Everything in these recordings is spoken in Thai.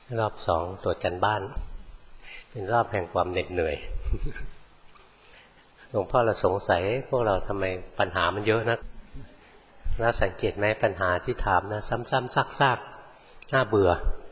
รอบสองตรวจกันบ้านเป็นรอบแห่งความเหน็ดเหนื่อยหลวงพ่อเราสงสัยพวกเราทำไมปัญหามันเยอะนักแล้วสังเกตไหมปัญหาที่ถามนะซ้ำๆซากๆน่าเบื่อ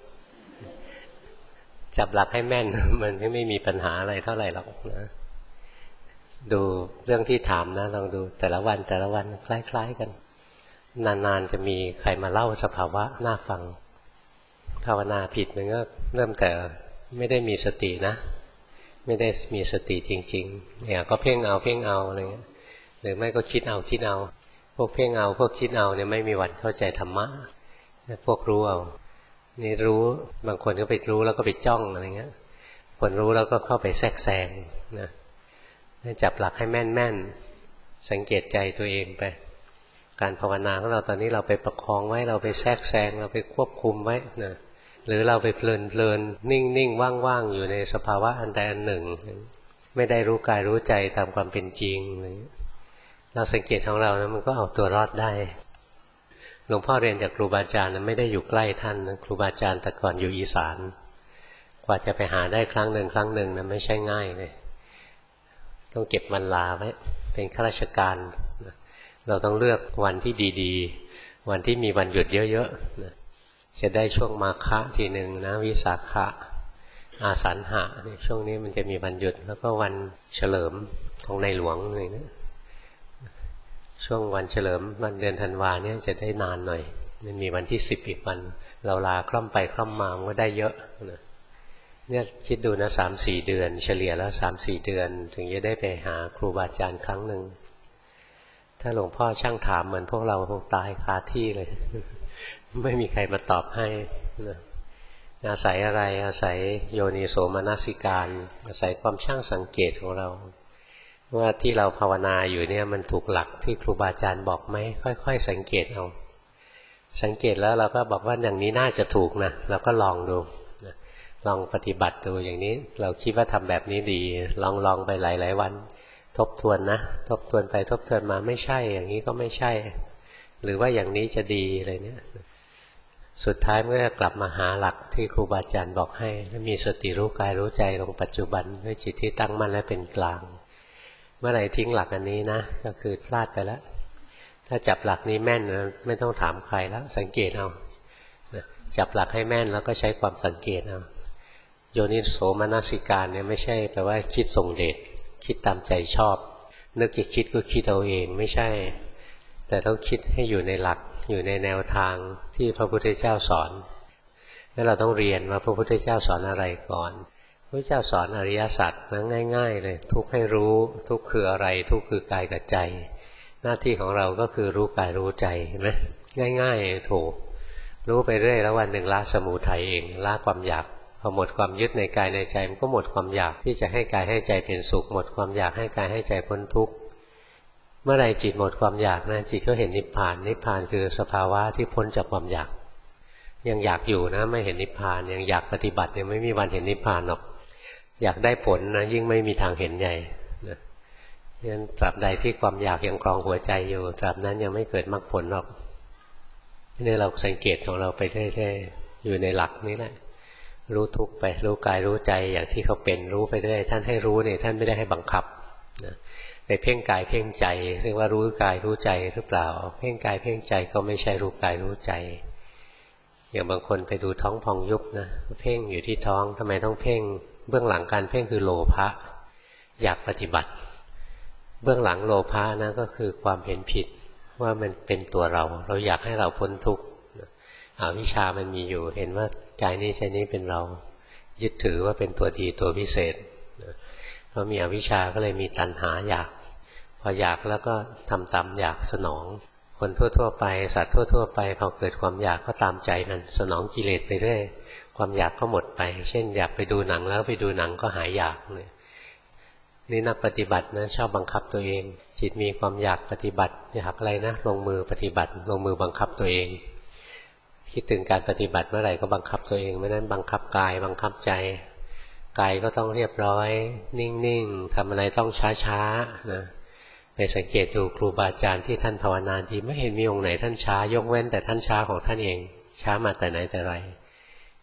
จับหลักให้แม่นมันไม่มีปัญหาอะไรเท่าไหร่หรอกนะดูเรื่องที่ถามนะลองดูแต่ละวันคล้ายๆกันนานๆจะมีใครมาเล่าสภาวะน่าฟังภาวนาผิดมันก็เริ่มแต่ไม่ได้มีสตินะไม่ได้มีสติจริงๆเนี่ยก็เพ่งเอาอะไรเงี้ยหรือไม่ก็คิดเอาพวกเพ่งเอาพวกคิดเอาเนี่ยไม่มีวันเข้าใจธรรมะพวกรู้เอานี่รู้บางคนก็ไปรู้แล้วก็ไปจ้องอะไรเงี้ยคนรู้แล้วก็เข้าไปแทรกแซงนะจับหลักให้แม่นๆสังเกตใจตัวเองไปการภาวนาของเราตอนนี้เราไปประคองไว้เราไปแทรกแซงเราไปควบคุมไว้นะหรือเราไปเพลินนิ่งว่างๆอยู่ในสภาวะอันใดอันหนึ่งไม่ได้รู้กายรู้ใจตามความเป็นจริงเราสังเกตของเรานะมันก็เอาตัวรอดได้หลวงพ่อเรียนจากครูบาอาจารย์ไม่ได้อยู่ใกล้ท่านครูบาอาจารย์แต่ก่อนอยู่อีสานกว่าจะไปหาได้ครั้งหนึ่งนะไม่ใช่ง่ายเลยต้องเก็บวันลาไว้เป็นข้าราชการเราต้องเลือกวันที่ดีๆวันที่มีวันหยุดเยอะๆจะได้ช่วงมาฆะทีหนึ่งนะวิสาขะอาสันหะช่วงนี้มันจะมีวันหยุดแล้วก็วันเฉลิมของในหลวงอะไรนะช่วงวันเฉลิมวันเดือนธันวาเนี่ยจะได้นานหน่อยมันมีวันที่10อีกวันเราลาคล่อมไปคล่อมมามันก็ได้เยอะเนี่ยคิดดูนะ 3-4 เดือนเฉลี่ยแล้ว 3-4 เดือนถึงจะได้ไปหาครูบาอาจารย์ครั้งหนึ่งถ้าหลวงพ่อช่างถามเหมือนพวกเราคงตายคาที่เลย ไม่มีใครมาตอบให้นะอาศัยอะไรอาศัยโยนิโสมนสิการอาศัยความช่างสังเกตของเราว่าที่เราภาวนาอยู่เนี่ยมันถูกหลักที่ครูบาอาจารย์บอกไหมค่อยๆสังเกตเอาสังเกตแล้วเราก็บอกว่าอย่างนี้น่าจะถูกนะเราก็ลองดูลองปฏิบัติดูอย่างนี้เราคิดว่าทำแบบนี้ดีลองไปหลายๆวันทบทวนนะทบทวนไปทบทวนมาไม่ใช่อย่างนี้ก็ไม่ใช่หรือว่าอย่างนี้จะดีอะไรเนี่ยสุดท้ายเมื่อกลับมาหาหลักที่ครูบาอาจารย์บอกให้มีสติรู้กายรู้ใจลงปัจจุบันด้วยจิตที่ตั้งมั่นและเป็นกลางเมื่อไหร่ทิ้งหลักอันนี้นะก็คือพลาดไปแล้วถ้าจับหลักนี้แม่นนะไม่ต้องถามใครแล้วสังเกตเอาจับหลักให้แม่นแล้วก็ใช้ความสังเกตเอาโยนิโสมนสิการเนี่ยไม่ใช่แปลว่าคิดส่งเดชคิดตามใจชอบนึกจะคิดก็คิดเอาเองไม่ใช่แต่ต้องคิดให้อยู่ในหลักอยู่ในแนวทางที่พระพุทธเจ้าสอนแล้วเราต้องเรียนว่าพระพุทธเจ้าสอนอะไรก่อนพระพุทธเจ้าสอนอริยสัจนะง่ายๆเลยทุกข์ให้รู้ทุกข์คืออะไรทุกข์คือกายกับใจหน้าที่ของเราก็คือรู้กายรู้ใจเห็นไหมง่ายๆถูกรู้ไปเรื่อยแล้ววันหนึ่งละสมุทัยเองละความอยากพอหมดความยึดในกายในใจมันก็หมดความอยากที่จะให้กายให้ใจเป็นสุขหมดความอยากให้กายให้ใจพ้นทุกข์เมื่อไรจิตหมดความอยากนะจิตก็เห็นนิพพานนิพพานคือสภาวะที่พ้นจากความอยากยังอยากอยู่นะไม่เห็นนิพพานยังอยากปฏิบัติยังไม่มีวันเห็นนิพพานหรอกอยากได้ผลนะยิ่งไม่มีทางเห็นใหญ่นะงั้นตราบใดที่ความอยากยังครองหัวใจอยู่ตราบนั้นยังไม่เกิดมรรคผลหรอกนี่เราสังเกตของเราไปเรื่อยๆอยู่ในหลักนี้แหละรู้ทุกข์ไปรู้กายรู้ใจอย่างที่เขาเป็นรู้ไปเรื่อยท่านให้รู้เนี่ยท่านไม่ได้ให้บังคับนะไปเพ่งกายเพ่งใจเรียกว่ารู้กายรู้ใจหรือเปล่าเพ่งกายเพ่งใจก็ไม่ใช่รู้กายรู้ใจอย่างบางคนไปดูท้องพองยุบนะเพ่งอยู่ที่ท้องทำไมต้องเพ่งเบื้องหลังการเพ่งคือโลภะอยากปฏิบัติเบื้องหลังโลภะนะก็คือความเห็นผิดว่ามันเป็นตัวเราอยากให้เราพ้นทุกข์อวิชชามันมีอยู่เห็นว่ากายนี้ใจนี้เป็นเรายึดถือว่าเป็นตัวดีตัวพิเศษเพราะมีอวิชชาก็เลยมีตัณหาอยากพออยากแล้วก็ทำตามอยากสนองคนทั่วๆไปสัตว์ทั่วๆไปพอเกิดความอยากก็ตามใจมันสนองกิเลสไปเรื่อยความอยากก็หมดไปเช่นอยากไปดูหนังแล้วไปดูหนังก็หายอยากนี่นักปฏิบัตินะชอบบังคับตัวเองจิตมีความอยากปฏิบัติอยากอะไรนะลงมือปฏิบัติลงมือบังคับตัวเองคิดถึงการปฏิบัติเมื่อไหร่ก็บังคับตัวเองไม่นั้นบังคับกายบังคับใจกายก็ต้องเรียบร้อยนิ่งๆทำอะไรต้องช้าๆนะไปสังเกตดูครูบาอาจารย์ที่ท่านภาวนาดีไม่เห็นมีองค์ไหนท่านช้ายกเว้นแต่ท่านช้าของท่านเองช้ามาแต่ไหนแต่ไร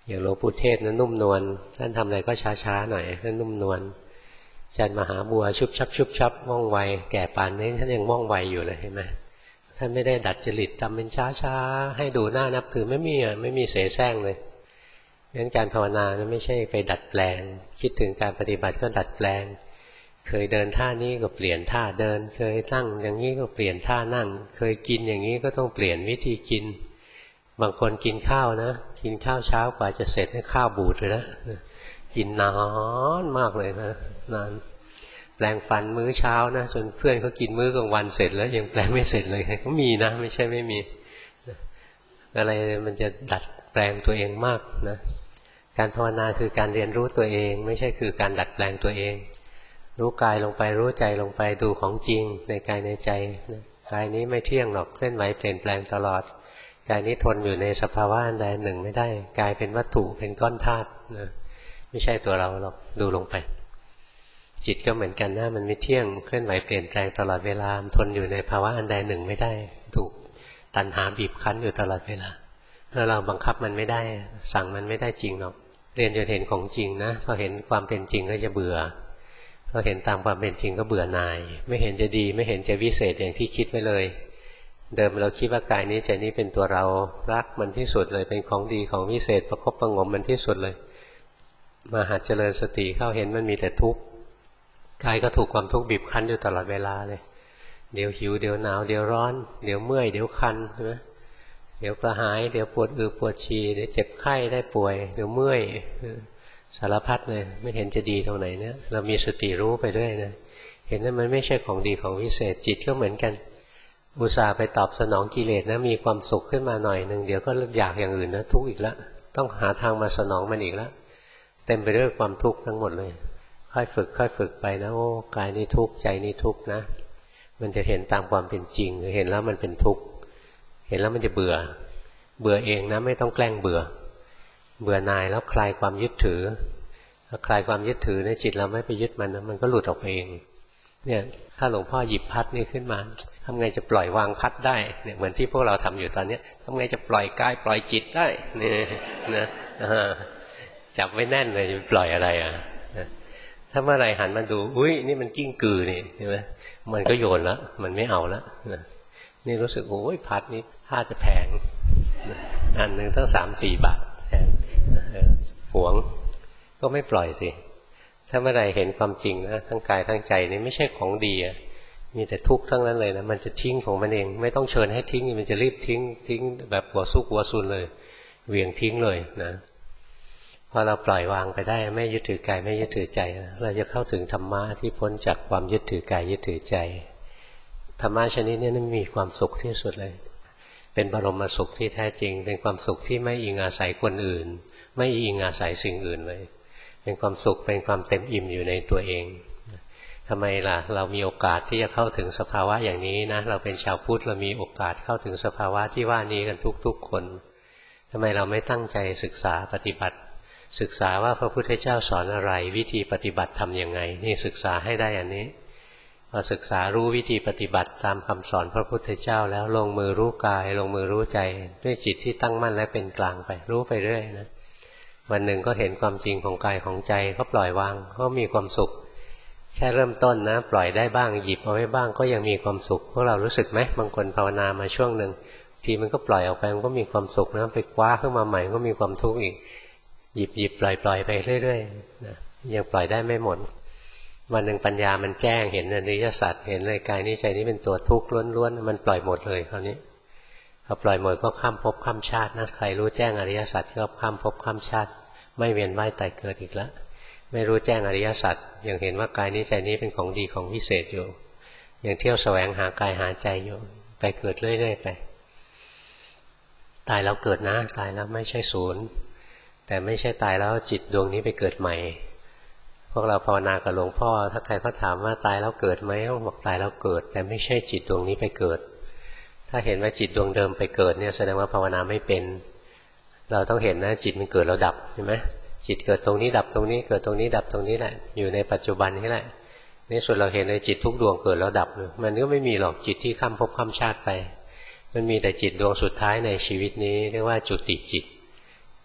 อย่างหลวงปู่เทศนั้นนุ่มนวลท่านทำอะไรก็ช้าๆหน่อยท่านนุ่มนวลอาจารย์มหาบัวชุบชับชุบชับว่องไวแก่ป่านนี้ท่านยังว่องไวอยู่เลยเห็นไหมท่านไม่ได้ดัดจริตทำเป็นช้าๆให้ดูหน้านับถือไม่มีเสแสร้งเลยงั้นการภาวนานั้นไม่ใช่ไปดัดแปลงคิดถึงการปฏิบัติก็ดัดแปลงเคยเดินท่านี้ก็เปลี่ยนท่าเดินเคยนั่งอย่างนี้ก็เปลี่ยนท่านั่งเคยกินอย่างนี้ก็ต้องเปลี่ยนวิธีกินบางคนกินข้าวนะกินข้าวเช้ากว่าจะเสร็จให้ข้าวบูดเลยนะกินนานมากเลยนะนานแปลงฟันมื้อเช้านะจนเพื่อนเขากินมื้อกลางวันเสร็จแล้วยังแปลงไม่เสร็จเลยก็มีนะไม่ใช่ไม่มีอะไรมันจะดัดแปลงตัวเองมากนะการภาวนาคือการเรียนรู้ตัวเองไม่ใช่คือการดัดแปลงตัวเองรู้กายลงไปรู้ใจลงไปดูของจริงในกายในใจนะกายนี้ไม่เที่ยงหรอกเคลื่อนไหวเปลี่ยนแปลงตลอดกายนี้ทนอยู่ในสภาวะอันใดหนึ่งไม่ได้กายเป็นวัตถุเป็นก้อนธาตุนะไม่ใช่ตัวเราหรอกดูลงไปจิตก็เหมือนกันนะมันไม่เที่ยงเคลื่อนไหวเปลี่ยนแปลงตลอดเวลาทนอยู่ในภาวะอันใดหนึ่งไม่ได้ถูกตัณหาบีบคั้นอยู่ตลอดเวลาแล้วเราบังคับมันไม่ได้สั่งมันไม่ได้จริงหรอกเรียนจนเห็นของจริงนะพอเห็นความเป็นจริงก็จะเบื่อพอเห็นตามความเป็นจริงก็เบื่อหน่ายไม่เห็นจะดีไม่เห็นจะวิเศษอย่างที่คิดไว้เลยเดิมเราคิดว่ากายนี้ใจนี้เป็นตัวเรารักมันที่สุดเลยเป็นของดีของวิเศษประคบประงมมันที่สุดเลยมาหัดเจริญสติเข้าเห็นมันมีแต่ทุกข์กายก็ถูกความทุกข์บีบคั้นอยู่ตลอดเวลาเลยเดี๋ยวหิวเดี๋ยวหนาวเดี๋ยวร้อนเดี๋ยวเมื่อยเดี๋ยวคันใช่ไหมเดี๋ยวกระหายเดี๋ยวปวดปวดฉี่เดี๋ยวเจ็บไข้ได้ป่วยเดี๋ยวเมื่อยสารพัดเลยไม่เห็นจะดีตรงไหนเนี่ยเรามีสติรู้ไปด้วยนะเห็นว่ามันไม่ใช่ของดีของวิเศษจิตก็เหมือนกันอุตส่าห์ไปตอบสนองกิเลสนะมีความสุขขึ้นมาหน่อยหนึ่งเดี๋ยวก็อยากอย่างอื่นนะทุกข์อีกแล้วต้องหาทางมาสนองมันอีกแล้วเต็มไปด้วยความทุกข์ทั้งหมดเลยค่อยฝึกไปนะโอ้กายนี้ทุกข์ใจนี้ทุกข์นะมันจะเห็นตามความเป็นจริงเห็นแล้วมันเป็นทุกข์เห็นแล้วมันจะเบื่อเองนะไม่ต้องแกล้งเบื่อหน่ายแล้วคลายความยึดถือคลายความยึดถือในจิตเราไม่ไปยึดมันนะมันก็หลุดออกไปเองเนี่ยถ้าหลวงพ่อหยิบพัดนี่ขึ้นมาทำไงจะปล่อยวางพัดได้เนี่ยเหมือนที่พวกเราทำอยู่ตอนนี้ทำไงจะปล่อยกายปล่อยจิตได้นี่นะจับไว้แน่นเลยจะปล่อยอะไรอ่ะถ้าเมื่อไรหันมาดูอุ้ยนี่มันกิ้งกือนี่ใช่ไหมมันก็โยนแล้วมันไม่เอาแล้วนี่รู้สึกโอ้ยพัดนี้ถ้าจะแพงอันหนึ่งตั้ง3-4 บาทแพงหวงก็ไม่ปล่อยสิถ้าเมื่อไรเห็นความจริงนะทั้งกายทั้งใจนี่ไม่ใช่ของดีอ่ะมีแต่ทุกข์ทั้งนั้นเลยนะมันจะทิ้งของมันเองไม่ต้องเชิญให้ทิ้งมันจะรีบทิ้งแบบหัวซุกหัวซุนเลยเหวี่ยงทิ้งเลยนะพอเราปล่อยวางไปได้ไม่ยึดถือกายไม่ยึดถือใจเราจะเข้าถึงธรรมะที่พ้นจากความยึดถือกายยึดถือใจธรรมะชนิดนี้มีความสุขที่สุดเลยเป็นบรมสุขที่แท้จริงเป็นความสุขที่ไม่อิงอาศัยคนอื่นไม่อิงอาศัยสิ่งอื่นเลยเป็นความสุขเป็นความเต็มอิ่มอยู่ในตัวเองทำไมล่ะเรามีโอกาสที่จะเข้าถึงสภาวะอย่างนี้นะเราเป็นชาวพุทธเรามีโอกาสเข้าถึงสภาวะที่ว่านี้กันทุกๆคนทำไมเราไม่ตั้งใจศึกษาปฏิบัติศึกษาว่าพระพุทธเจ้าสอนอะไรวิธีปฏิบัติทำยังไงนี่ศึกษาให้ได้อันนี้พอศึกษารู้วิธีปฏิบัติตามคำสอนพระพุทธเจ้าแล้วลงมือรู้กายลงมือรู้ใจด้วยจิตที่ตั้งมั่นและเป็นกลางไปรู้ไปเรื่อยนะวันหนึ่งก็เห็นความจริงของกายของใจก็ปล่อยวางก็มีความสุขแค่เริ่มต้นนะปล่อยได้บ้างหยิบเอาไว้บ้างก็ยังมีความสุขพวกเรารู้สึกไหมบางคนภาวนามาช่วงหนึ่งทีมันก็ปล่อยออกไปมันก็มีความสุขนะไปคว้าขึ้นมาใหม่ก็มีความทุกข์อีกหยิบปล่อยไปเรื่อยๆนะยังปล่อยได้ไม่หมดวันหนึ่งปัญญามันแจ้งเห็นอริยสัจเห็นเลยกายนี้ใจนี้เป็นตัวทุกข์ล้วนๆมันปล่อยหมดเลยคราวนี้พอปล่อยหมดก็ข้ามภพข้ามชาตินะใครรู้แจ้งอริยสัจก็ข้ามภพข้ามชาติไม่เวียนว่ายตายเกิดอีกแล้วไม่รู้แจ้งอริยสัจยังเห็นว่ากายนี้ใจนี้เป็นของดีของวิเศษอยู่ยังเที่ยวแสวงหากายหาใจอยู่ไปเกิดเรื่อยๆไปตายแล้วเกิดนะตายแล้วไม่ใช่ศูนย์แต่ไม่ใช่ตายแล้วจิตดวงนี้ไปเกิดใหม่พวกเราภาวนากับหลวงพ่อถ้าใครเขาถามว่าตายแล้วเกิดไหมเขาบอกตายแล้วเกิดแต่ไม่ใช่จิตดวงนี้ไปเกิดถ้าเห็นว่าจิตดวงเดิมไปเกิดเนี่ยแสดงว่าภาวนาไม่เป็นเราต้องเห็นนะจิตมันเกิดแล้วดับใช่ไหมจิตเกิดตรงนี้ดับตรงนี้เกิดตรงนี้ดับตรงนี้แหละอยู่ในปัจจุบันนี่แหละนี่ส่วนเราเห็นเลยจิตทุกดวงเกิดแล้วดับมันก็ไม่มีหรอกจิตที่ข้ามภพข้ามชาติไปมันมีแต่จิตดวงสุดท้ายในชีวิตนี้เรียกว่าจุติจิต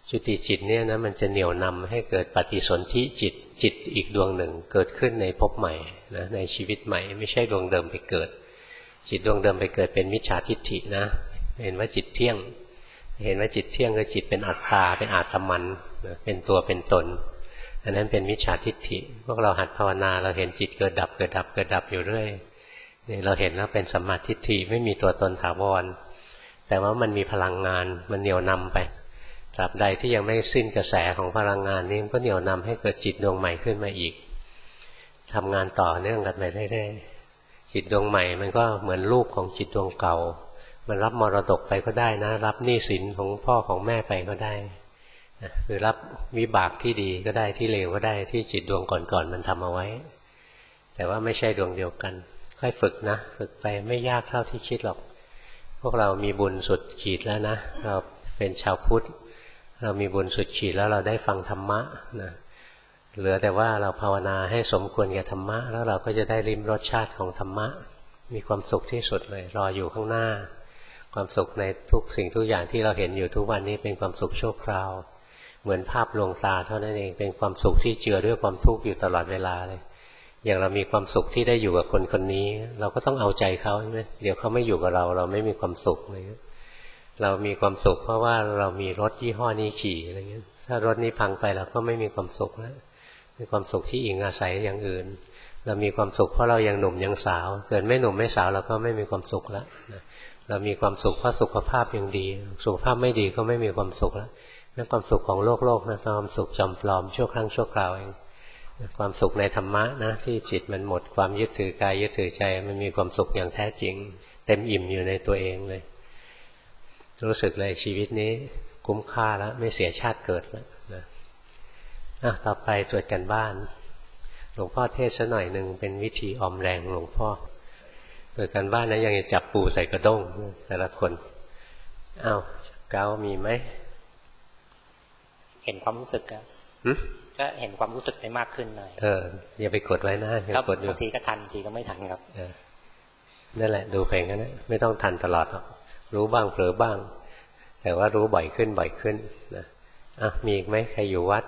จุติจิตเนี่ยนะมันจะเหนี่ยวนำให้เกิดปฏิสนธิจิตอีกดวงหนึ่งเกิดขึ้นในภพใหม่นะในชีวิตใหม่ไม่ใช่ดวงเดิมไปเกิดจิตดวงเดิมไปเกิดเป็นมิจฉาทิฏฐินะเห็นว่าจิตเที่ยงเห็นว่าจิตเที่ยงคือจิตเป็นอัตตาเป็นอาตมันเป็นตัวเป็นตนอันนั้นเป็นมิจฉาทิฏฐิพวกเราหัดภาวนาเราเห็นจิตเกิดดับเกิดดับเกิดดับอยู่เรื่อยนี่เราเห็นแล้วเป็นสัมมาทิฏฐิไม่มีตัวตนถาวรแต่ว่ามันมีพลังงานมันเหนี่ยวนำไปตราบใดที่ยังไม่สิ้นกระแสของพลังงานนี้ก็เหนี่ยวนำให้เกิดจิตดวงใหม่ขึ้นมาอีกทำงานต่อเนื่องกันไปเรื่อยๆจิตดวงใหม่มันก็เหมือนลูกของจิตดวงเก่ามันรับมรดกไปก็ได้นะรับหนี้สินของพ่อของแม่ไปก็ได้หรือรับวิบากที่ดีก็ได้ที่เลวก็ได้ที่จิตดวงก่อนๆมันทำเอาไว้แต่ว่าไม่ใช่ดวงเดียวกันค่อยฝึกนะฝึกไปไม่ยากเท่าที่คิดหรอกพวกเรามีบุญสุดขีดแล้วนะเราเป็นชาวพุทธเรามีบุญสุดขีดแล้วเราได้ฟังธรรมะนะเหลือแต่ว่าเราภาวนาให้สมควรแก่ธรรมะแล้วเราก็จะได้ลิ้มรสชาติของธรรมะมีความสุขที่สุดเลยรออยู่ข้างหน้าความสุขในทุกสิ่งทุกอย่างที่เราเห็นอยู่ทุกวันนี้เป็นความสุขชั่วคราวเหมือนภาพลวงตาเท่านั้นเองเป็นความสุขที่เจือด้วยความทุกข์อยู่ตลอดเวลาเลยอย่างเรามีความสุขที่ได้อยู่กับคนคนนี้เราก็ต้องเอาใจเขาใช่ไหมเดี๋ยวเขาไม่อยู่กับเราเราไม่มีความสุขเลยเรามีความสุขเพราะว่าเรามีรถยี่ห้อนี้ขี่อะไรเงี้ยถ้ารถนี้พังไปเราก็ไม่มีความสุขแล้วมีความสุขที่อิงอาศัยอย่างอื่นเรามีความสุขเพราะเรายังหนุ่มยังสาวเกิดไม่หนุ่มไม่สาวเราก็ไม่มีความสุขแล้วเรามีความสุขเพราะสุขภาพยังดีสุขภาพไม่ดีก็ไม่มีความสุขแล้วนั่นความสุขของโลกนะความสุขจำปลอมชั่วครั้งชั่วคราวเองความสุขในธรรมะนะที่จิตมันหมดความยึดถือกายยึดถือใจมันมีความสุขอย่างแท้จริงเต็มอิ่มอยู่ในตัวเองเลยรู้สึกเลยชีวิตนี้คุ้มค่าแล้วไม่เสียชาติเกิดแล้วนะต่อไปตรวจกันบ้านหลวงพ่อเทศน์ซะหน่อยหนึ่งเป็นวิธีออมแรงหลวงพ่อตรวจกันบ้านนะยังจะจับปูใส่กระด้งแต่ละคนเก้ามีไหมเห็นความรู้สึกครับก็เห็นความรู้สึกได้มากขึ้นหน่อยอย่าไปกดไว้นะอย่ากดบางทีก็ทันทีก็ไม่ทันครับนั่นแหละดูเพลงนั้นไม่ต้องทันตลอดหรอกรู้บ้างเผลอบ้างแต่ว่ารู้บ่อยขึ้นนะมีอีกไหมใครอยู่วัด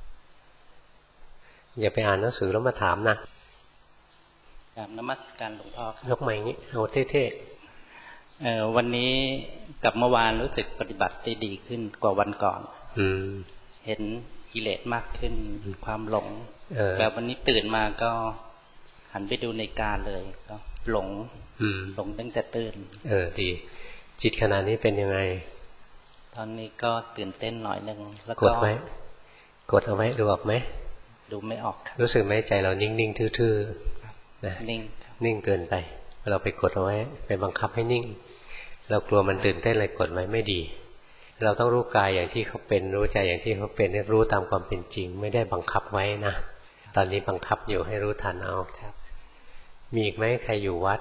อย่าไปอ่านหนังสือแล้วมาถามนะนมัสการหลวงพ่อครับยกไม้งี้เอาเท่ๆวันนี้กับเมื่อวานรู้สึกปฏิบัติได้ดีขึ้นกว่าวันก่อนเห็นกิเลสมากขึ้นความหลงแบบวันนี้ตื่นมาก็หันไปดูนาฬิกาเลยก็หลงตั้งแต่ตื่นดีจิตขณะนี้เป็นยังไงตอนนี้ก็ตื่นเต้นหน่อยนึงแล้วก็กดไว้กดเอาไว้ดูออกไหมดูไม่ออกรู้สึกไหมใจเรานิ่งๆทื่อๆนะนิ่งเกินไปเราไปกดเอาไว้ไปบังคับให้นิ่งเรากลัวมันตื่นเต้นเลยกดไว้ไม่ดีเราต้องรู้กายอย่างที่เขาเป็นรู้ใจอย่างที่เขาเป็นรู้ตามความเป็นจริงไม่ได้บังคับไว้นะตอนนี้บังคับอยู่ให้รู้ทันเอาครับมีอีกไหมใครอยู่วัด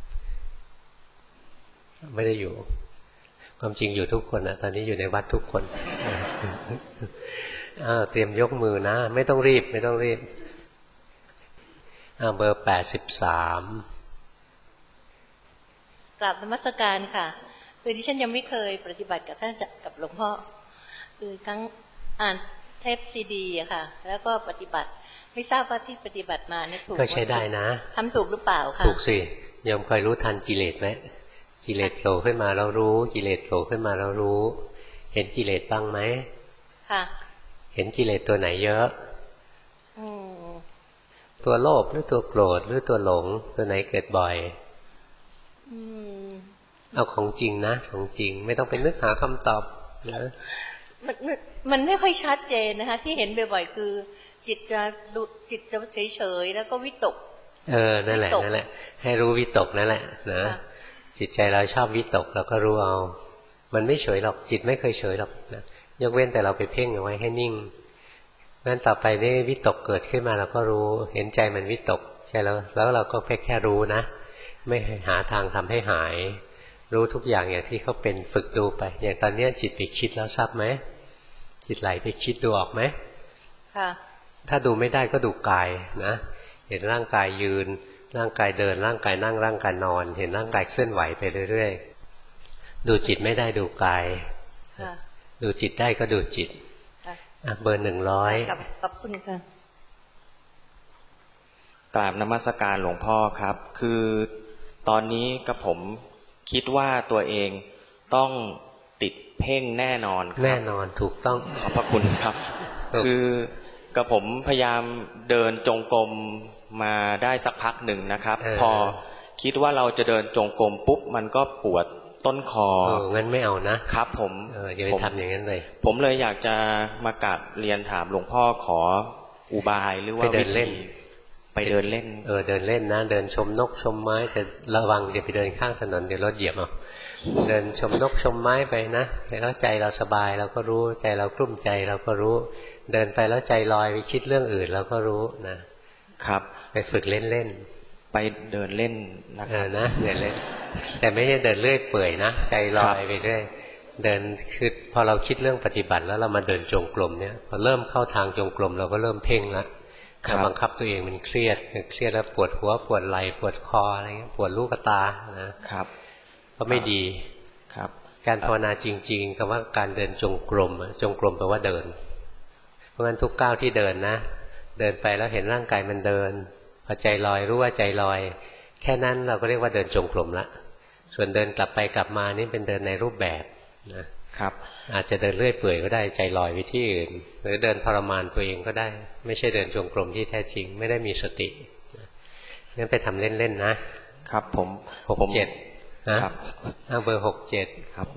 ไม่ได้อยู่ความจริงอยู่ทุกคนนะตอนนี้อยู่ในวัดทุกคนเตรียมยกมือนะไม่ต้องรีบเบอร์83 กราบนมัสการค่ะคือที่ฉันยังไม่เคยปฏิบัติกับท่านกับหลวงพ่อคือครั้งอ่านเทปซีดีอะค่ะแล้วก็ปฏิบัติไม่ทราบว่าที่ปฏิบัติมาเนี่ยถูกก็ใช้ได้นะทำถูกหรือเปล่าค่ะถูกสิยอมคอยรู้ทันกิเลสไหมกิเลสโผล่ขึ้นมาเรารู้กิเลสโผล่ขึ้นมาเรารู้เห็นกิเลสบ้างไหมค่ะเห็นกิเลสตัวไหนเยอะตัวโลภหรือตัวโกรธหรือตัวหลงตัวไหนเกิดบ่อยเอาของจริงนะของจริงไม่ต้องไปนึกหาคำตอบนะมันไม่ค่อยชัดเจนนะคะที่เห็นบ่อยๆคือจิตจะเฉยๆแล้วก็วิตกนั่นแหละให้รู้วิตกนั่นแหละนะจิตใจเราชอบวิตกเราก็รู้เอามันไม่เฉยหรอกจิตไม่เคยเฉยหรอกนะยกเว้นแต่เราไปเพ่งเอาไว้ให้นิ่งงั้นต่อไปนี่วิตกเกิดขึ้นมาเราก็รู้เห็นใจมันวิตกใช่แล้วเราก็แค่รู้นะไม่หาทางทำให้หายรู้ทุกอย่างอย่างที่เขาเป็นฝึกดูไปอย่างตอนนี้จิตไปคิดแล้วทราบไหมจิตไหลไปคิดดูออกไหมค่ะถ้าดูไม่ได้ก็ดูกายนะเห็นร่างกายยืนร่างกายเดินร่างกายนั่งร่างกายนอนเห็นร่างกายเคลื่อนไหวไปเรื่อยๆดูจิตไม่ได้ดูกายดูจิตได้ก็ดูจิตเบอร์100 ขอบคุณค่ะกราบนมัสการหลวงพ่อครับคือตอนนี้กับผมคิดว่าตัวเองต้องติดเพ่งแน่นอนครับแน่นอนถูกต้องขอบพระคุณครับคือกับผมพยายามเดินจงกรมมาได้สักพักหนึ่งนะครับพอคิดว่าเราจะเดินจงกรมปุ๊บมันก็ปวดต้นคองั้นไม่เอานะครับผมอย่าไปทำอย่างนั้นเลยผมเลยอยากจะมากราบเรียนถามหลวงพ่อขออุบายหรือว่าไปเดินเล่นไปเดินเล่นเดินเล่นนะเดินชมนกชมไม้แต่ระวังอย่าไปเดินข้างถนนเดี๋ยวรถเหยียบเอาเดินชมนกชมไม้ไปนะแล้วใจเราสบายเราก็รู้ใจเรากลุ้มใจเราก็รู้เดินไปแล้วใจลอยไปคิดเรื่องอื่นเราก็รู้นะครับไปฝึกเล่นไปเดินเล่นนะครับนะเดินเล่นแต่ไม่ใช่เดินเรื่อยเปื่อยนะใจลอยไปเรื่อยเดินคือพอเราคิดเรื่องปฏิบัติแล้วเรามาเดินจงกรมเนี่ยพอเริ่มเข้าทางจงกรมเราก็เริ่มเพ่งแล้วบังคับตัวเองมันเครียดแล้วปวดหัวปวดไหล่ปวดคออะไรเงี้ยปวดลูกตานะครับก็ไม่ดีครับการภาวนาจริงๆคำว่าการเดินจงกรมจงกรมแปลว่าเดินเพราะงั้นทุกก้าวที่เดินนะเดินไปแล้วเห็นร่างกายมันเดินพอใจลอยรู้ว่าใจลอยแค่นั้นเราก็เรียกว่าเดินจงกรมละส่วนเดินกลับไปกลับมานี่เป็นเดินในรูปแบบครับอาจจะเดินเรื่อยเปื่อยก็ได้ใจลอยไปที่อื่นหรือเดินทรมานตัวเองก็ได้ไม่ใช่เดินจงกรมที่แท้จริงไม่ได้มีสติงั้นไปทำเล่นๆนะครับผม 67นะครับเบอร์67 ครับ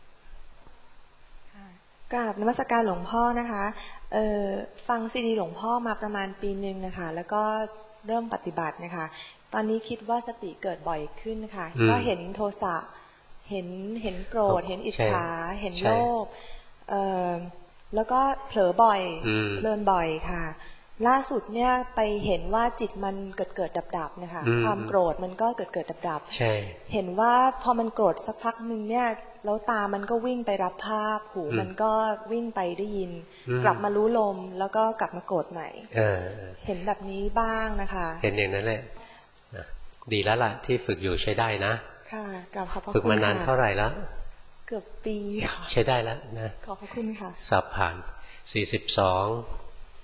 กราบนมัสการหลวงพ่อนะคะฟังซีดีหลวงพ่อมาประมาณปีนึงนะคะแล้วก็เริ่มปฏิบัตินะคะตอนนี้คิดว่าสติเกิดบ่อยขึ้นค่ะก็เห็นโทสะเห็นโกรธเห็นอิจฉาเห็นโลภแล้วก็เผลอบ่อยเพลินบ่อยค่ะล่าสุดเนี่ยไปเห็นว่าจิตมันเกิดดับๆนะคะความโกรธมันก็เกิดดับเห็นว่าพอมันโกรธสักพักนึงเนี่ยแล้วตามันก็วิ่งไปรับภาพหูมันก็วิ่งไปได้ยินกลับมารู้ลมแล้วก็กลับมาโกรธใหม่เห็นแบบนี้บ้างนะคะเห็นอย่างนั้นแหละดีแล้วล่ะที่ฝึกอยู่ใช้ได้นะค่ะกลับขอบพระคุณฝึกมานานเท่าไหร่แล้วเกือบปีค่ะใช้ได้แล้วนะขอบพระคุณค่ะสอบผ่าน42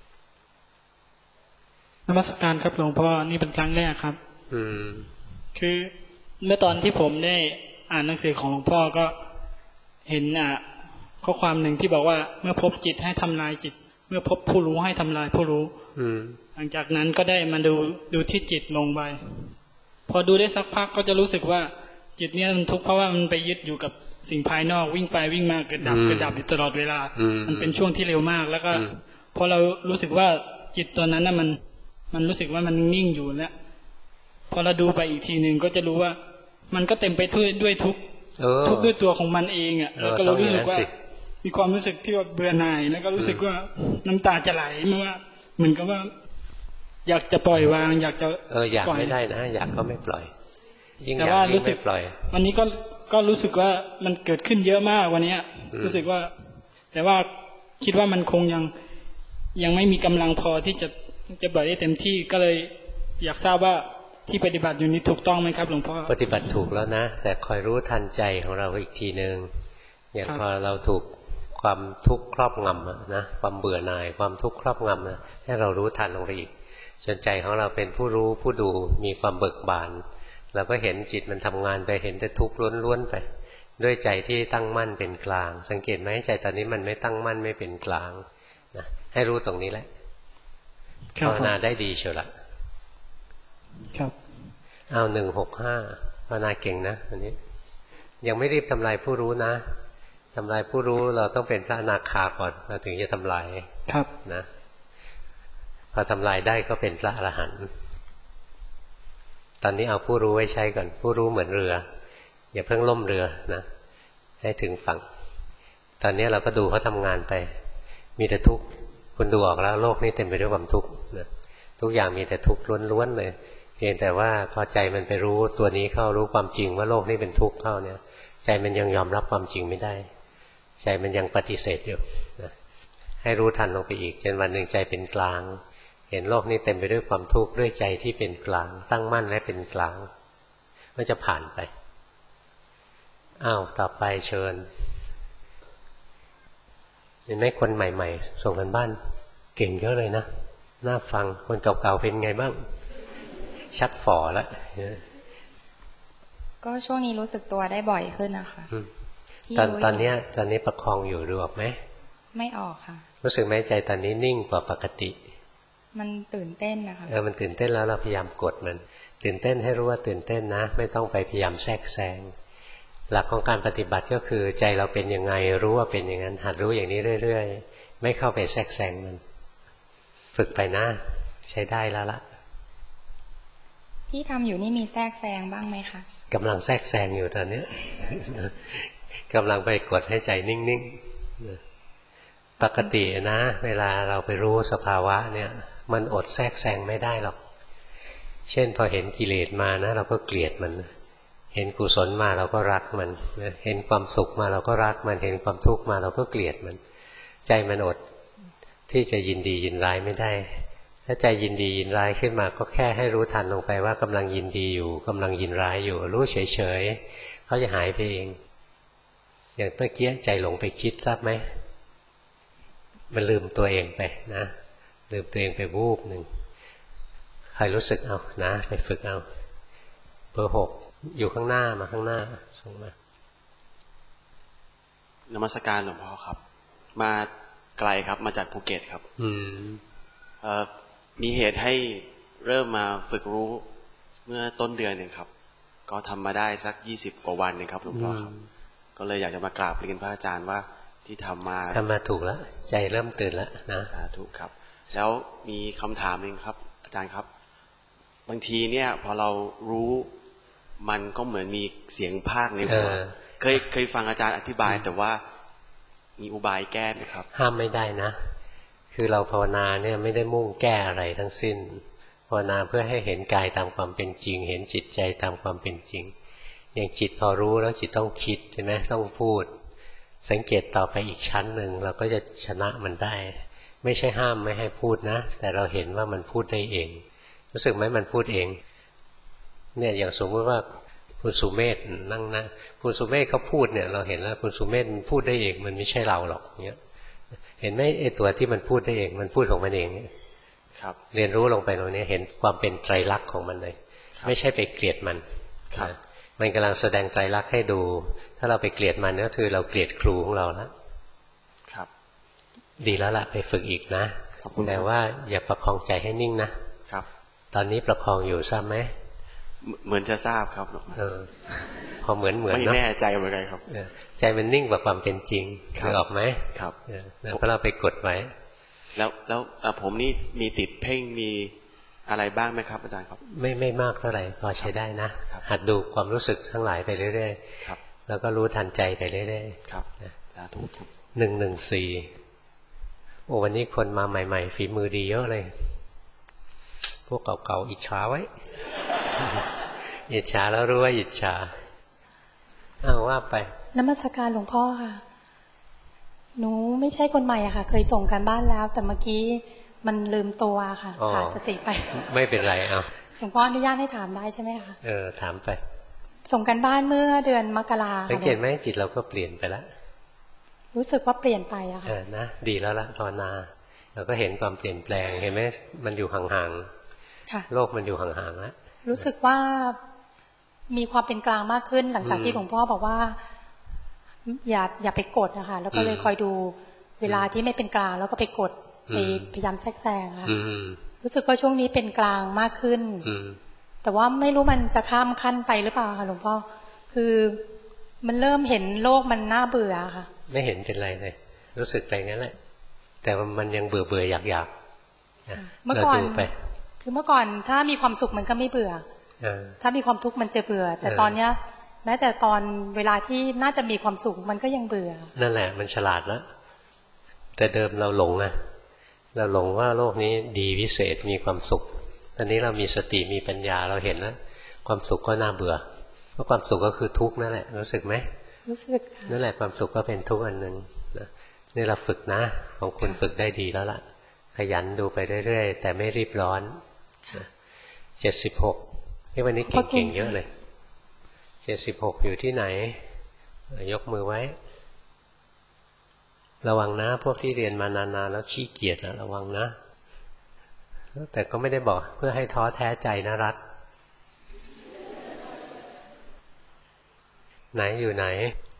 นมัสการครับหลวงพ่อนี่เป็นครั้งแรกครับคือเมื่อตอนที่ผมได้อ่านหนังสือของหลวงพ่อก็เห็นข้อความหนึ่งที่บอกว่าเมื่อพบจิตให้ทำลายจิตเมื่อพบผู้รู้ให้ทำลายผู้รู้หลังจากนั้นก็ได้มาดูที่จิตลงไปพอดูได้สักพักก็จะรู้สึกว่าจิตเนี่ยมันทุกข์เพราะว่ามันไปยึดอยู่กับสิ่งภายนอกวิ่งไปวิ่งมาเกิดดับอยู่ตลอดเวลามันเป็นช่วงที่เร็วมากแล้วก็พอเรารู้สึกว่าจิตตัวนั้นน่ะมันรู้สึกว่ามันนิ่งอยู่แล้วพอเราดูไปอีกทีนึงก็จะรู้ว่ามันก็เต็มไปด้วยทุกข์ด้วยตัวของมันเองแล้วก็เรารู้สึกว่ามีความรู้สึกที่ว่าเบื่อหน่ายแล้วก็รู้สึกว่าน้ำตาจะไหลเมื่อว่าเหมือนกับว่าอยากจะปล่อยวางอยากจะอยากไม่ได้นะอยากก็ไม่ปล่อยยิ่งอยากยิ่งไม่ปล่อยวันนี้ก็รู้สึกว่ามันเกิดขึ้นเยอะมากวันนี้รู้สึกว่าแต่ว่าคิดว่ามันคงยังไม่มีกำลังพอที่จะปล่อยได้เต็มที่ก็เลยอยากทราบว่าที่ปฏิบัติอยู่นี้ถูกต้องไหมครับหลวงพ่อปฏิบัติถูกแล้วนะแต่คอยรู้ทันใจของเราอีกทีนึงอย่างพอเราถูกความทุกข์ครอบงำนะความเบื่อหน่ายความทุกข์ครอบงำนะให้เรารู้ทันลงไปอีกจนใจของเราเป็นผู้รู้ผู้ดูมีความเบิกบานเราก็เห็นจิตมันทำงานไปเห็นแต่ทุกข์ล้วนๆไปด้วยใจที่ตั้งมั่นเป็นกลางสังเกตไหมใจตอนนี้มันไม่ตั้งมั่นไม่เป็นกลางนะให้รู้ตรงนี้แหละภาวนาได้ดีเชียวละครับเอา165ภาวนาเก่งนะอันนี้ยังไม่รีบทำลายผู้รู้นะทำลายผู้รู้เราต้องเป็นพระอนาคาก่อนเราถึงจะทำลายครับนะพอทำลายได้ก็เป็นพระอรหันต์ตอนนี้เอาผู้รู้ไว้ใช้ก่อนผู้รู้เหมือนเรืออย่าเพิ่งล่มเรือนะให้ถึงฝั่งตอนนี้เราก็ดูเขาทำงานไปมีแต่ทุกข์คุณดูออกแล้วโลกนี้เต็มไปด้วยความทุกข์นะทุกอย่างมีแต่ทุกข์ล้วนๆเลยเพียงแต่ว่าพอใจมันไปรู้ตัวนี้เข้ารู้ความจริงว่าโลกนี้เป็นทุกข์เข้าเนี่ยใจมันยังยอมรับความจริงไม่ได้ใจมันยังปฏิเสธอยู่นะให้รู้ทันลงไปอีกจนวันหนึ่งใจเป็นกลางเห็นโลกนี้เต็มไปด้วยความทุกข์ด้วยใจที่เป็นกลางตั้งมั่นและเป็นกลางก็จะผ่านไปต่อไปเชิญเห็นไหมคนใหม่ๆส่งกันบ้านเก่งเยอะเลยนะน่าฟังคนเก่าๆเป็นไงบ้างชัดฝ่อแล้วก็ช่วงนี้รู้สึกตัวได้บ่อยขึ้นนะคะตอนนี้ประคองอยู่ดูออกไหมไม่ออกค่ะรู้สึกไหมใจตอนนี้นิ่งกว่าปกติมันตื่นเต้นนะคะมันตื่นเต้นแล้วเราพยายามกดมันตื่นเต้นให้รู้ว่าตื่นเต้นนะไม่ต้องไปพยายามแทรกแซงหลักของการปฏิบัติก็คือใจเราเป็นยังไงรู้ว่าเป็นอย่างนั้นหัดรู้อย่างนี้เรื่อยๆไม่เข้าไปแทรกแซงมันฝึกไปนะใช้ได้แล้วล่ะที่ทำอยู่นี่มีแทรกแซงบ้างไหมคะกำลังแทรกแซงอยู่ตอนนี้ กำลังไปกดให้ใจนิ่งๆปกตินะเวลาเราไปรู้สภาวะเนี่ยมันอดแทรกแซงไม่ได้หรอกเช่นพอเห็นกิเลสมานะเราก็เกลียดมันเห็นกุศลมาเราก็รักมันเห็นความสุขมาเราก็รักมันเห็นความทุกข์มาเราก็เกลียดมันใจมันอดที่จะยินดียินร้ายไม่ได้ถ้าใจยินดียินร้ายขึ้นมาก็แค่ให้รู้ทันลงไปว่ากำลังยินดีอยู่กำลังยินร้ายอยู่รู้เฉยๆเขาจะหายไปเองอย่างเมื่อกี้ใจหลงไปคิดทราบไหมมันลืมตัวเองไปนะลืมตัวเองไปวูบหนึ่งใครรู้สึกเอานะไปฝึกเอาเบอร์ 6อยู่ข้างหน้ามาข้างหน้าส่งมานมัสการหลวงพ่อครับมาไกลครับมาจากภูเก็ตครับมีเหตุให้เริ่มมาฝึกรู้เมื่อต้นเดือนหนึ่งครับก็ทำมาได้สัก20 กว่าวันนึงครับหลวงพ่อครับก็เลยอยากจะมากราบเรียนพระอาจารย์ว่าที่ทำมาถูกแล้วใจเริ่มตื่นแล้วนะสาธุครับแล้วมีคำถามนึงครับอาจารย์ครับบางทีเนี่ยพอเรารู้มันก็เหมือนมีเสียงภาคในหัวเคยฟังอาจารย์อธิบายแต่ว่ามีอุบายแก้ไหมครับห้ามไม่ได้นะคือเราภาวนาเนี่ยไม่ได้มุ่งแก้อะไรทั้งสิ้นภาวนาเพื่อให้เห็นกายตามความเป็นจริงเห็นจิตใจตามความเป็นจริงอย่างจิตพอรู้แล้วจิตต้องคิดใช่ไหมต้องพูดสังเกตต่อไปอีกชั้นหนึ่งเราก็จะชนะมันได้ไม่ใช่ห้ามไม่ให้พูดนะแต่เราเห็นว่ามันพูดได้เองรู้สึกไหมมันพูดเองเนี่ยอย่างสมมติว่าคุณสุเมธนั่งนะคุณสุเมธเขาพูดเนี่ยเราเห็นแล้วคุณสุเมธมันพูดได้เองมันไม่ใช่เราหรอกเนี่ยเห็นไหมไอ้ตัวที่มันพูดได้เองมันพูดของมันเองครับเรียนรู้ลงไปตรงนี้เห็นความเป็นไตรลักษณ์ของมันเลยไม่ใช่ไปเกลียดมันมันกำลังแสดงไตรลักษณ์ให้ดูถ้าเราไปเกลียดมันก็คือเราเกลียดครูของเราแล้วครับดีแล้วล่ะไปฝึกอีกนะแต่ว่าอย่าประคองใจให้นิ่งนะครับตอนนี้ประคองอยู่ทราบไหมเหมือนจะทราบครับพอเหมือนไม่แน่ใจเหมือนกันครับใจมันนิ่งกว่าความเป็นจริงคือออกไหมครับเพราะเราไปกดไว้แล้วผมนี่มีติดเพ่งมีอะไรบ้างไหมครับอาจารย์ครับไม่มากเท่าไหร่พอใช้ได้นะหัดดูความรู้สึกทั้งหลายไปเรื่อยๆครับแล้วก็รู้ทันใจไปเรื่อยๆครับสาธุครับ 114โอ้วันนี้คนมาใหม่ๆฝีมือดีเยอะเลยพวกเก่าๆอิจฉาไว้อิจฉาแล้วรู้ว่าอิจฉาเอาว่าไปนมัสการหลวงพ่อค่ะหนูไม่ใช่คนใหม่อะค่ะเคยส่งการบ้านแล้วแต่เมื่อกี้มันลืมตัวค่ะขาดสติไปไม่เป็นไรเอาหลวงพ่ออนุญาตให้ถามได้ใช่ไหมคะถามไปส่งการบ้านเมื่อเดือนมกราสังเกตไหมจิตเราก็เปลี่ยนไปแล้วรู้สึกว่าเปลี่ยนไปอะค่ะนะดีแล้วละภาวนาเราก็เห็นความเปลี่ยนแปลงเห็นไหมมันอยู่ห่างๆโลกมันอยู่ห่างๆแล้วรู้สึกว่ามีความเป็นกลางมากขึ้นหลังจากที่หลวงพ่อบอกว่าอย่าไปกดนะคะแล้วก็เลยคอยดูเวลาที่ไม่เป็นกลางแล้วก็ไปกดพยายามแทรกแซงค่ะรู้สึกว่าช่วงนี้เป็นกลางมากขึ้นแต่ว่าไม่รู้มันจะข้ามขั้นไปหรือเปล่าค่ะหลวงพ่อคือมันเริ่มเห็นโลกมันน่าเบื่อค่ะไม่เห็นเป็นไรเลยรู้สึกไปงั้นแหละแต่มันยังเบื่ออยากเมื่อก่อนคือเมื่อก่อนถ้ามีความสุขมันก็ไม่เบื่อถ้ามีความทุกข์มันจะเบื่อแต่ตอนเนี้ยแม้แต่ตอนเวลาที่น่าจะมีความสุขมันก็ยังเบื่อนั่นแหละมันฉลาดแล้วแต่เดิมเราหลงนะเราหลงว่าโลกนี้ดีวิเศษมีความสุขตอนนี้เรามีสติมีปัญญาเราเห็นแล้วความสุขก็น่าเบื่อเพราะความสุขก็คือทุกข์นั่นแหละรู้สึกไหมรู้สึกค่ะนั่นแหละความสุขก็เป็นทุกข์อันหนึ่งนี่เราฝึกนะของคุณฝึกได้ดีแล้วล่ะขยันดูไปเรื่อยๆแต่ไม่รีบร้อน76นี่วันนี้เก่งๆเยอะเลย76อยู่ที่ไหนยกมือไว้ระวังนะพวกที่เรียนมานานๆแล้วขี้เกียจนะระวังนะแต่ก็ไม่ได้บอกเพื่อให้ท้อแท้ใจนะรัฐไหนอยู่ไหน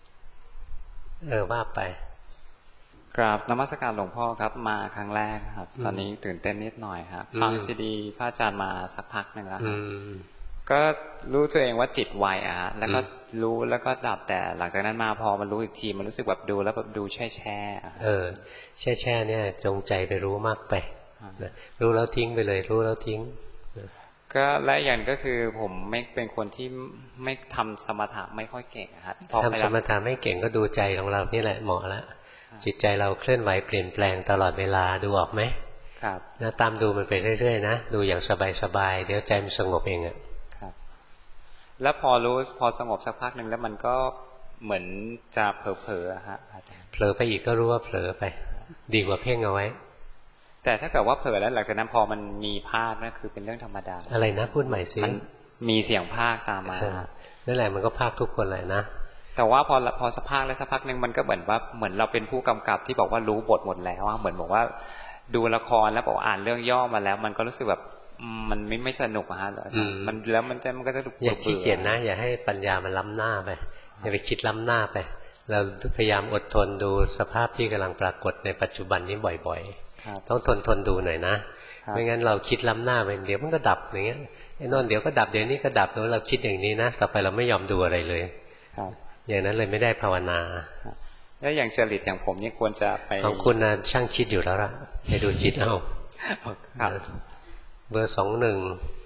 ว่าไปกราบนมัสการหลวงพ่อครับมาครั้งแรกครับตอนนี้ตื่นเต้นนิดหน่อยครับฟังซีดีพระอาจารย์มาสักพักหนึ่งแล้วครับก็รู้ตัวเองว่าจิตไวฮะแล้วก็รู้แล้วก็ดับแต่หลังจากนั้นมาพอมันรู้อีกทีมันรู้สึกแบบดูแล้วแบบดูแช่แช่เนี่ยจงใจไปรู้มากไปรู้แล้วทิ้งไปเลยรู้แล้วทิ้งก็และอย่างก็คือผมไม่เป็นคนที่ไม่ทำสมถะไม่ค่อยเก่งครับทำสมถะไม่เก่งก็ดูใจของเรานี่แหละเหมาะแล้วจิตใจเราเคลื่อนไหวเปลี่ยนแปลงตลอดเวลาดูออกไหมครับนะตามดูมันไปเรื่อยๆนะดูอย่างสบายๆเดี๋ยวใจมันสงบเองอ่ะครับแล้วพอสงบสักพักหนึ่งแล้วมันก็เหมือนจะเผลอๆฮะอาจารย์เผลอไปอีกก็รู้ว่าเผลอไปดีกว่าเพ่งเอาไว้แต่ถ้าเกิดว่าเผลอแล้วหลังจากนั้นพอมันมีภาคนั่นคือเป็นเรื่องธรรมดาอะไรนะพูดใหม่สิมันมีเสียงภาคตามมานั่นแหละมันก็ภาคทุกคนเลยนะแต่ว่าพอสักพักแล้วสักพักหนึ่งมันก็เหมือนว่าเหมือนเราเป็นผู้กำกับที่บอกว่ารู้บทหมดแล้วเหมือนบอกว่าดูละครแล้วบอกอ่านเรื่องย่อมาแล้วมันก็รู้สึกแบบมันไม่สนุกฮะมันแล้วมันก็จะถูกอย่าขี้เกียจนะอย่าให้ปัญญามันล้ำหน้าไปอย่าไปคิดล้ำหน้าไปเราพยายามอดทนดูสภาพที่กำลังปรากฏในปัจจุบันนี้บ่อยๆต้องทนดูหน่อยนะไม่งั้นเราคิดล้ำหน้าไปเดี๋ยวมันก็ดับอย่างเงี้ยไอ้นอนเดี๋ยวก็ดับเดี๋ยวนี้ก็ดับแล้วเราคิดอย่างนี้นะต่อไปเราไม่ยอมดูอะไรเลยอย่างนั้นเลยไม่ได้ภาวนาแล้วอย่างจริตอย่างผมนี่ควรจะไปของคุณนะช่างคิดอยู่แล้วล่ะไปดูจิตเอาเบอร์21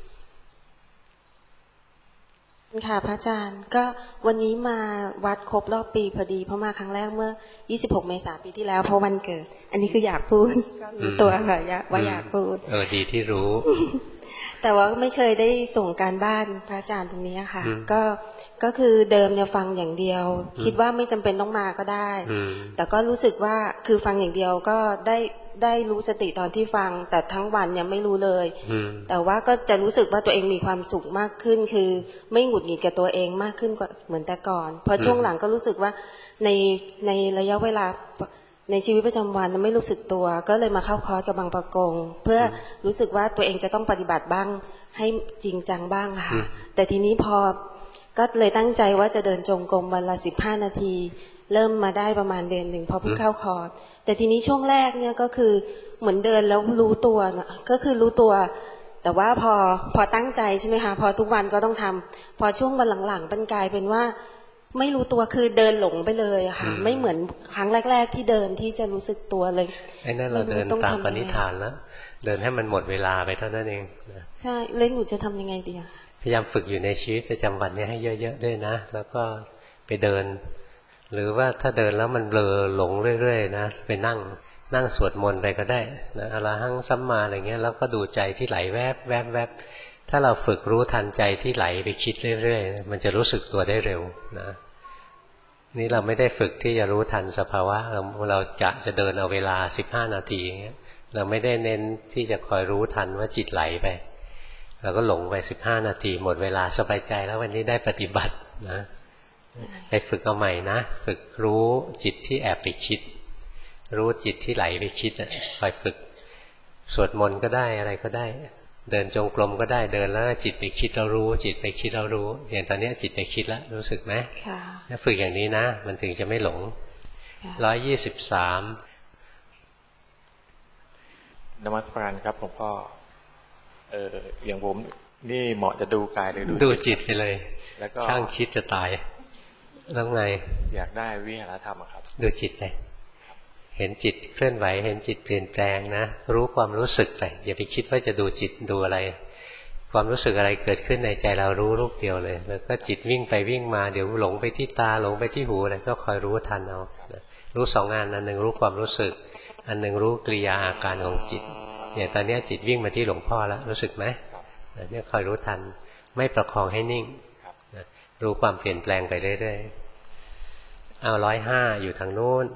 ค่ะพระอาจารย์ก็วันนี้มาวัดครบรอบปีพอดีเพราะมาครั้งแรกเมื่อ26 เมษายนปีที่แล้วเพราะวันเกิดอันนี้คืออยากพูดก็รู้ตัวค่ะว่าอยากพูดดีที่รู้แต่ว่าไม่เคยได้ส่งการบ้านพระอาจารย์ตรงนี้ค่ะก็คือเดิมเนี่ยฟังอย่างเดียวคิดว่าไม่จำเป็นต้องมาก็ได้แต่ก็รู้สึกว่าคือฟังอย่างเดียวก็ได้รู้สติตอนที่ฟังแต่ทั้งวันเนี่ยไม่รู้เลยแต่ว่าก็จะรู้สึกว่าตัวเองมีความสุขมากขึ้นคือไม่หงุดหงิดกับตัวเองมากขึ้นกว่าเหมือนแต่ก่อนพอช่วงหลังก็รู้สึกว่าในระยะเวลาในชีวิตประจำวันไม่รู้สึกตัวก็เลยมาเข้าคอร์สกับบางประกงเพื่อรู้สึกว่าตัวเองจะต้องปฏิบัติบ้างให้จริงจังบ้างค่ะแต่ทีนี้พอก็เลยตั้งใจว่าจะเดินจงกรมวันละ15 นาทีเริ่มมาได้ประมาณเดือนหนึ่งพอเพิ่งเข้าคอร์สแต่ทีนี้ช่วงแรกเนี่ยก็คือเหมือนเดินแล้วรู้ตัวนะก็คือรู้ตัวแต่ว่าพอตั้งใจใช่ไหมคะพอทุกวันก็ต้องทำพอช่วงวันหลังๆเป็นกลายเป็นว่าไม่รู้ตัวคือเดินหลงไปเลยค่ะไม่เหมือนครั้งแรกๆที่เดินที่จะรู้สึกตัวเลยไอ้นั่นเราเดินตามปณิธานแล้วเดินให้มันหมดเวลาไปเท่านั้นเองใช่เล่นหนูจะทำยังไงดีพยายามฝึกอยู่ในชีวิตประจำวันนี้ให้เยอะๆด้วยนะแล้วก็ไปเดินหรือว่าถ้าเดินแล้วมันเบลอหลงเรื่อยๆนะไปนั่งสวดมนต์ไปก็ได้นะอรหังสัมมาอะไรเงี้ยแล้วก็ดูใจที่ไหลแวบแวบแวบถ้าเราฝึกรู้ทันใจที่ไหลไปคิดเรื่อยๆมันจะรู้สึกตัวได้เร็วนะนี่เราไม่ได้ฝึกที่จะรู้ทันสภาวะเราจะเดินเอาเวลา15 นาทีอย่างเงี้ยเราไม่ได้เน้นที่จะคอยรู้ทันว่าจิตไหลไปเราก็หลงไป15 นาทีหมดเวลาสบายใจแล้ววันนี้ได้ปฏิบัตินะไปฝึกเอาใหม่นะฝึกรู้จิตที่แอบไปคิดรู้จิตที่ไหลไปคิดคอยฝึกสวดมนต์ก็ได้อะไรก็ได้เดินจงกรมก็ได้เดินแล้วจิตไปคิดเรารู้จิตไปคิดเรารู้อย่างตอนนี้จิตไปคิดแล้วรู้สึกไหมค่ะถ้าฝึกอย่างนี้นะมันถึงจะไม่หลง123 นมัสการครับหลวงพ่ออย่างผมนี่เหมาะจะดูกายหรือดูจิตไปเลยแล้วก็ช่างคิดจะตายแล้วไงอยากได้วิหารธรรมครับดูจิตเลยเห็นจิตเคลื่อนไหวเห็นจิตเปลี่ยนแปลงนะรู้ความรู้สึกไปอย่าไปคิดว่าจะดูจิตดูอะไรความรู้สึกอะไรเกิดขึ้นในใจเรารู้รูปเดียวเลยแล้วก็จิตวิ่งไปวิ่งมาเดี๋ยวหลงไปที่ตาหลงไปที่หูอะไรก็คอยรู้ทันเอารู้2 งานอันหนึ่งรู้ความรู้สึกอันหนึ่งรู้กิริยาอาการของจิตอย่างตอนนี้จิตวิ่งมาที่หลวงพ่อแล้วรู้สึกไหมเนี่ยคอยรู้ทันไม่ประคองให้นิ่งรู้ความเปลี่ยนแปลงไปเรื่อยๆเอา105อยู่ทางโน้น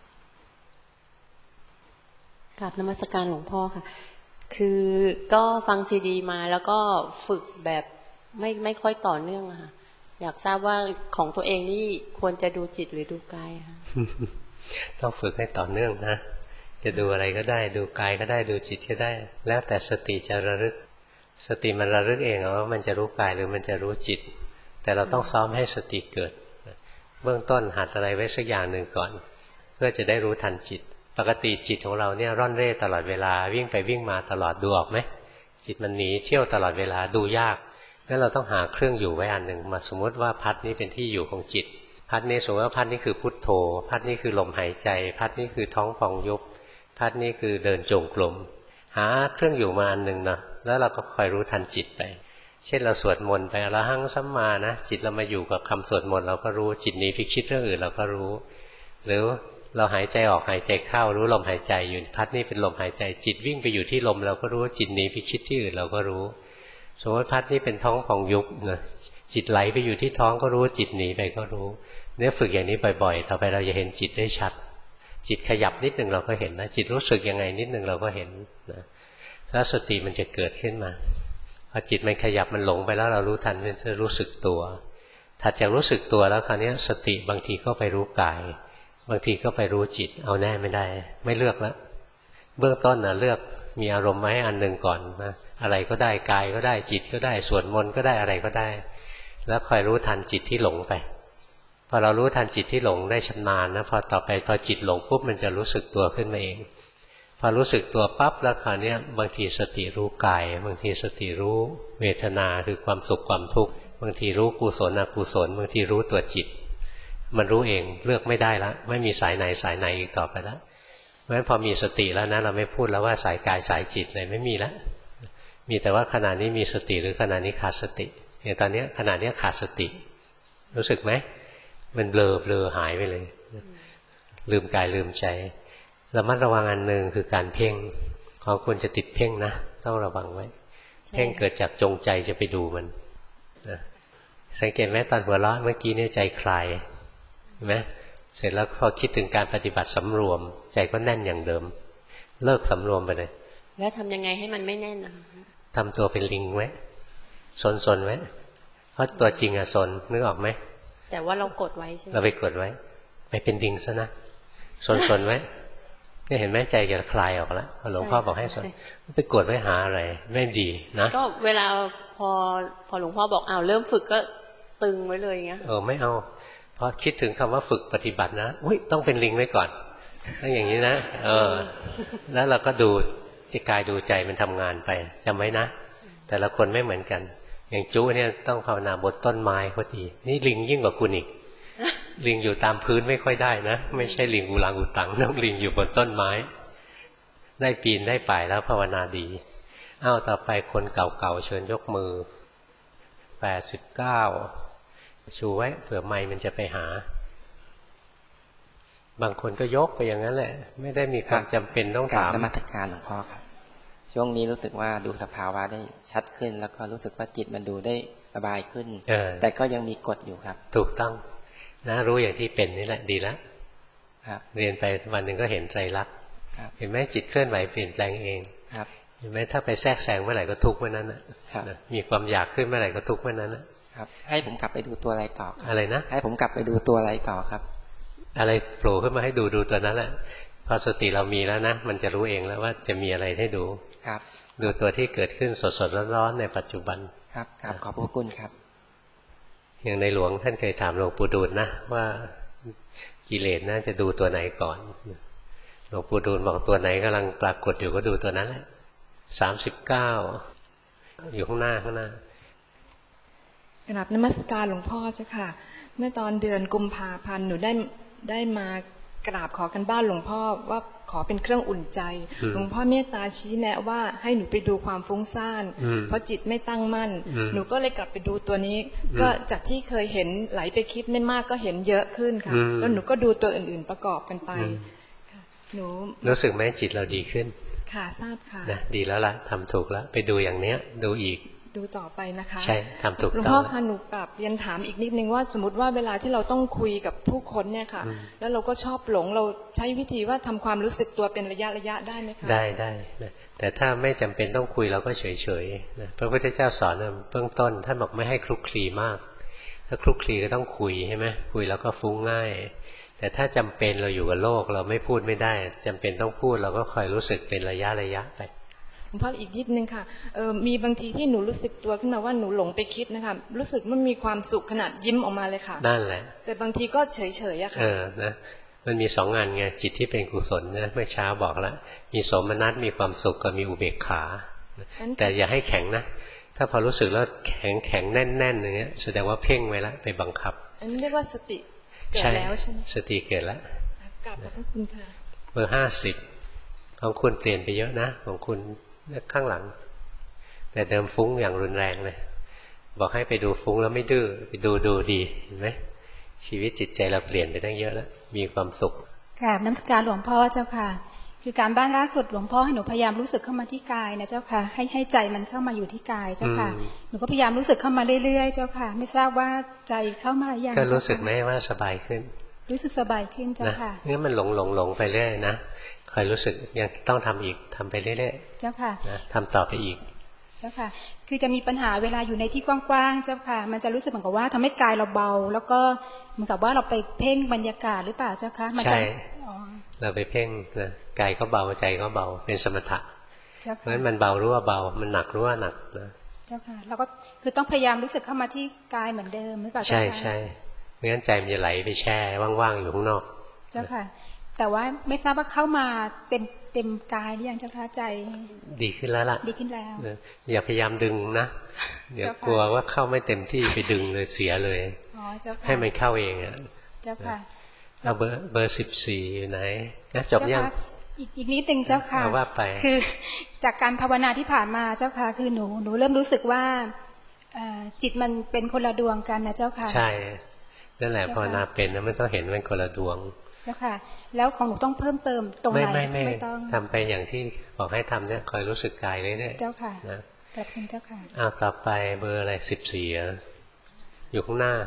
กราบนมัสการหลวงพ่อค่ะคือก็ฟังซีดีมาแล้วก็ฝึกแบบไม่ค่อยต่อเนื่องอะค่ะอยากทราบว่าของตัวเองนี่ควรจะดูจิตหรือดูกายค่ะต้องฝึกให้ต่อเนื่องนะจะดูอะไรก็ได้ดูกายก็ได้ดูจิตก็ได้แล้วแต่สติจะระลึกสติมันระลึกเองว่ามันจะรู้กายหรือมันจะรู้จิตแต่เราต้องซ้อมให้สติเกิดเบื้องต้นหัดอะไรไว้สักอย่างหนึ่งก่อนเพื่อจะได้รู้ทันจิตปกติจิตของเราเนี่ยร่อนเร่ตลอดเวลาวิ่งไปวิ่งมาตลอดดูออกไหมจิตมันหนีเที่ยวตลอดเวลาดูยากงั้นเราต้องหาเครื่องอยู่ไว้อันหนึ่งมาสมมติว่าพัดนี้เป็นที่อยู่ของจิตพัดนี้สมมติว่าพัดนี้คือพุทโธพัดนี้คือลมหายใจพัดนี้คือท้องพองยุบพัดนี้คือเดินจงกรมหาเครื่องอยู่มาอันหนึ่งนะแล้วเราก็คอยรู้ทันจิตไปเช่นเราสวดมนต์ไปอรหังสัมมานะจิตเรามาอยู่กับคำสวดมนต์เราก็รู้จิตหนีไปคิดเรื่องอื่นเราก็รู้หรือเราหายใจออกหายใจเข้ารู้ลมหายใจอยู่พัดนี้เป็นลมหายใจจิตวิ่งไปอยู่ที่ลมเราก็รู้จิตหนีไปคิดที่อื่นเราก็รู้สมมติพัดนี้เป็นท้องพองยุบนะจิตไหลไปอยู่ที่ท้องก็รู้จิตหนีไปก็รู้เนี่ยฝึกอย่างนี้บ่อยๆต่อไปเราจะเห็นจิตได้ชัดจิตขยับนิดหนึ่งเราก็เห็นนะจิตรู้สึกยังไงนิดหนึ่งเราก็เห็นนะแล้วสติมันจะเกิดขึ้นมาพอจิตมันขยับมันหลงไปแล้วเรารู้ทันมันจะรู้สึกตัวถัดจากรู้สึกตัวแล้วคราวนี้สติบางทีก็ไปรู้กายบางทีก็ไปรู้จิตเอาแน่ไม่ได้ไม่เลือกแล้วเบื้องต้นนะเลือกมีอารมณ์ไว้อันหนึ่งก่อนนะอะไรก็ได้กายก็ได้จิตก็ได้สวดมนต์ก็ได้อะไรก็ได้แล้วคอยรู้ทันจิตที่หลงไปพอเรารู้ทันจิตที่หลงได้ชำนาญนะพอต่อไปพอจิตหลงปุ๊บมันจะรู้สึกตัวขึ้นมาเองพอรู้สึกตัวปั๊บแล้วคราวนี้บางทีสติรู้กายบางทีสติรู้เวทนาคือความสุขความทุกข์บางทีรู้กุศลอกุศลบางทีรู้ตัวจิตมันรู้เองเลือกไม่ได้แล้วไม่มีสายไหนสายไหนอีกต่อไปแล้วเพราะฉะนั้นพอมีสติแล้วนะเราไม่พูดแล้วว่าสายกายสายจิตเลยไม่มีแล้วมีแต่ว่าขณะนี้มีสติหรือขณะนี้ขาดสติอย่างตอนนี้ขณะนี้ขาดสติรู้สึกไหมมันเบลอหายไปเลยลืมกายลืมใจระมัดระวังอันหนึ่งคือการเพ่งของคุณจะติดเพ่งนะต้องระวังไว้เพ่งเกิดจากจงใจจะไปดูมันนะสังเกตไหมตอนหัวเราะเมื่อกี้เนี่ยใจคลายเห็นไหมเสร็จแล้วพอคิดถึงการปฏิบัติสำรวมใจก็แน่นอย่างเดิมเลิกสำรวมไปเลยแล้วทำยังไงให้มันไม่แน่นทำตัวเป็นลิงไว้ซนไว้เพราะตัวจริงอะซนนึกออกไหมแต่ว่าเรากดไว้ใช่ไหมเราไปกดไว้ไปเป็นลิงซะนะซนไว้นี่เห็นไหมใจจะคลายออกแล้วหลวงพ่อบอกให้ซนไปกดไว้หาอะไรไม่ดีนะก็เวลาพอหลวงพ่อบอกเริ่มฝึกก็ตึงไว้เลยเงี้ยไม่เอาพอคิดถึงคำว่าฝึกปฏิบัตินะอุ้ยต้องเป็นลิงไว้ก่อนต้องอย่างนี้นะแล้วเราก็ดูจิตกายดูใจมันทำงานไปจำไว้นะแต่ละคนไม่เหมือนกันอย่างจู้เนี่ยต้องภาวนาบนต้นไม้พอดีนี่ลิงยิ่งกว่าคุณอีกลิงอยู่ตามพื้นไม่ค่อยได้นะไม่ใช่ลิงอุลังอุตังต้องลิงอยู่บนต้นไม้ได้ปีนได้ป่ายแล้วภาวนาดีต่อไปคนเก่าๆเชิญยกมือ89ชูไว้เผื่อไมค์มันจะไปหาบางคนก็ยกไปอย่างนั้นแหละไม่ได้มีความจำเป็นต้องถามนมัสการหลวงพ่อครับช่วงนี้รู้สึกว่าดูสภาวะได้ชัดขึ้นแล้วก็รู้สึกว่าจิตมันดูได้สบายขึ้นแต่ก็ยังมีกฎอยู่ครับถูกต้องนะรู้อย่างที่เป็นนี่แหละดีแล้วเรียนไปวันหนึ่งก็เห็นไตรลักษณ์เห็นไหมจิตเคลื่อนไหวเปลี่ยนแปลงเองเห็นไหมถ้าไปแทรกแซงเมื่อไหร่ก็ทุกข์เมื่อนั้นมีความอยากขึ้นเมื่อไหร่ก็ทุกข์เมื่อนั้นครับให้ผมกลับไปดูตัวอะไรต่ออะไรนะให้ผมกลับไปดูตัวอะไรต่อครับอะไรโผล่ขึ้นมาให้ดูตัวนั้นแหละพอสติเรามีแล้วนะมันจะรู้เองแล้วว่าจะมีอะไรให้ดูครับดูตัวที่เกิดขึ้นสดๆร้อนๆในปัจจุบันครับขอบพระคุณครับอย่างในหลวงท่านเคยถามหลวงปู่ดูลนะว่ากิเลสน่าจะดูตัวไหนก่อนหลวงปู่ดูลบอกตัวไหนกำลังปรากฏอยู่ก็ดูตัวนั้นแหละ39อยู่ข้างหน้ากราบนมัสการหลวงพ่อเจ้าค่ะเมื่อตอนเดือนกุมภาพันธ์หนูได้มากราบขอกันบ้านหลวงพ่อว่าขอเป็นเครื่องอุ่นใจหลวงพ่อเมตตาชี้แนะว่าให้หนูไปดูความฟุ้งซ่านเพราะจิตไม่ตั้งมั่นหนูก็เลยกลับไปดูตัวนี้ก็จากที่เคยเห็นไหลไปคิดไม่มากก็เห็นเยอะขึ้นค่ะแล้วหนูก็ดูตัวอื่นๆประกอบกันไปหนูรู้สึกไหมจิตเราดีขึ้นค่ะทราบค่ะนะดีแล้วล่ะทำถูกแล้วไปดูอย่างเนี้ยดูอีกดูต่อไปนะคะใช่ทำถูกต้องหลวงพ่อคะหนูกลับเรียนถามอีกนิดนึงว่าสมมติว่าเวลาที่เราต้องคุยกับผู้คนเนี่ยค่ะแล้วเราก็ชอบหลงเราใช้วิธีว่าทำความรู้สึกตัวเป็นระยะได้ไหมคะได้นะแต่ถ้าไม่จำเป็นต้องคุยเราก็เฉยๆนะพระพุทธเจ้าสอนเบื้องต้นท่านบอกไม่ให้คลุกคลีมากถ้าคลุกคลีก็ต้องคุยใช่ไหมคุยแล้วก็ฟุ้งง่ายแต่ถ้าจำเป็นเราอยู่กับโลกเราไม่พูดไม่ได้จำเป็นต้องพูดเราก็คอยรู้สึกเป็นระยะไปหลวงพ่ออีกนิดนึงค่ะมีบางทีที่หนูรู้สึกตัวขึ้นมาว่าหนูหลงไปคิดนะคะรู้สึกมันมีความสุขขนาดยิ้มออกมาเลยค่ะนั่นแหละแต่บางทีก็เฉยๆอะค่ะนะมันมีสองงานไงจิตที่เป็นกุศลนะเมื่อเช้าบอกแล้วมีโสมนัสมีความสุขกับมีอุเบกขาแต่อย่าให้แข็งนะถ้าพอรู้สึกแล้วแข็งแน่นๆอย่างเงี้ยแสดงว่าเพ่งไว้แล้วไปบังคับอันนี้เรียกว่าสติเกิดแล้วใช่ไหมสติเกิดแล้วกราบขอบพระคุณค่ะเบอร์50ของคุณเปลี่ยนไปเยอะนะของคุณข้างหลังแต่เดิมฟุ้งอย่างรุนแรงเลยบอกให้ไปดูฟุ้งแล้วไม่ดื้อไปดูดีเห็นไหมชีวิตจิตใจเราเปลี่ยนไปตั้งเยอะแล้วมีความสุขกราบนมัสการหลวงพ่อเจ้าค่ะคือการบ้านล่าสุดหลวงพ่อให้หนูพยายามรู้สึกเข้ามาที่กายนะเจ้าค่ะให้ใจมันเข้ามาอยู่ที่กายเจ้าค่ะหนูก็พยายามรู้สึกเข้ามาเรื่อยๆเจ้าค่ะไม่ทราบว่าใจเข้ามาอย่างก็รู้สึกไหมว่าสบายขึ้นรู้สึกสบายขึ้นเจ้าค่ะนี่มันหลงไปเรื่อยนะคอยรู้สึกยังต้องทำอีกทำไปเรื่อยๆเจ้าค่ะนะทำต่อไปอีกเจ้าค่ะคือจะมีปัญหาเวลาอยู่ในที่กว้างๆเจ้าค่ะมันจะรู้สึกเหมือนกับว่าทำให้กายเราเบาแล้วก็เหมือนกับว่าเราไปเพ่งบรรยากาศหรือเปล่าเจ้าค่ะใช่เราไปเพ่งนะกายก็เบาใจก็เบาเป็นสมถะเพราะฉะนั้นมันเบารู้ว่าเบามันหนักรู้ว่าหนักนะเจ้าค่ะแล้วก็คือต้องพยายามรู้สึกเข้ามาที่กายเหมือนเดิมหรือเปล่าใช่ใช่ไม่งั้นใจมันจะไหลไปแช่ว่างๆอยู่ข้างนอกเจ้าค่ะแต่ว่าไม่ทราบว่าเข้ามาเต็มกายหรือยังเจ้าค่ะใจดีขึ้นแล้วล่ะดีขึ้นแล้วอย่าพยายามดึงนะเดี๋ยวกลัวว่าเข้าไม่เต็มที่ไปดึงเลยเสียเลยให้มันเข้าเองอ่ะเจ้าค่ะเอาเบอร์14อยู่ไหนนะจบยังอีกนิดนึงเจ้าค่ะว่าไปคือจากการภาวนาที่ผ่านมาเจ้าค่ะคือหนูเริ่มรู้สึกว่าจิตมันเป็นคนละดวงกันนะเจ้าค่ะใช่นั่นแหละภาวนาเป็นแล้วมันต้องเห็นมันคนละดวงเจ้าค่ะแล้วของหนูต้องเพิ่มเติมตรงไหนไม่ต้องทำไปอย่างที่บอกให้ทำเนี่ยคอยรู้สึกกายเรื่อยๆเจ้าค่ะนะขอบคุณเจ้าค่ะต่อไปเบอร์อะไร14อยู่ข้างหน้า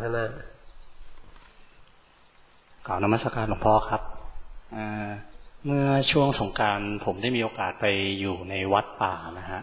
กล่าวนมัสการหลวงพ่อครับเมื่อช่วงสงกรานต์ผมได้มีโอกาสไปอยู่ในวัดป่านะฮะ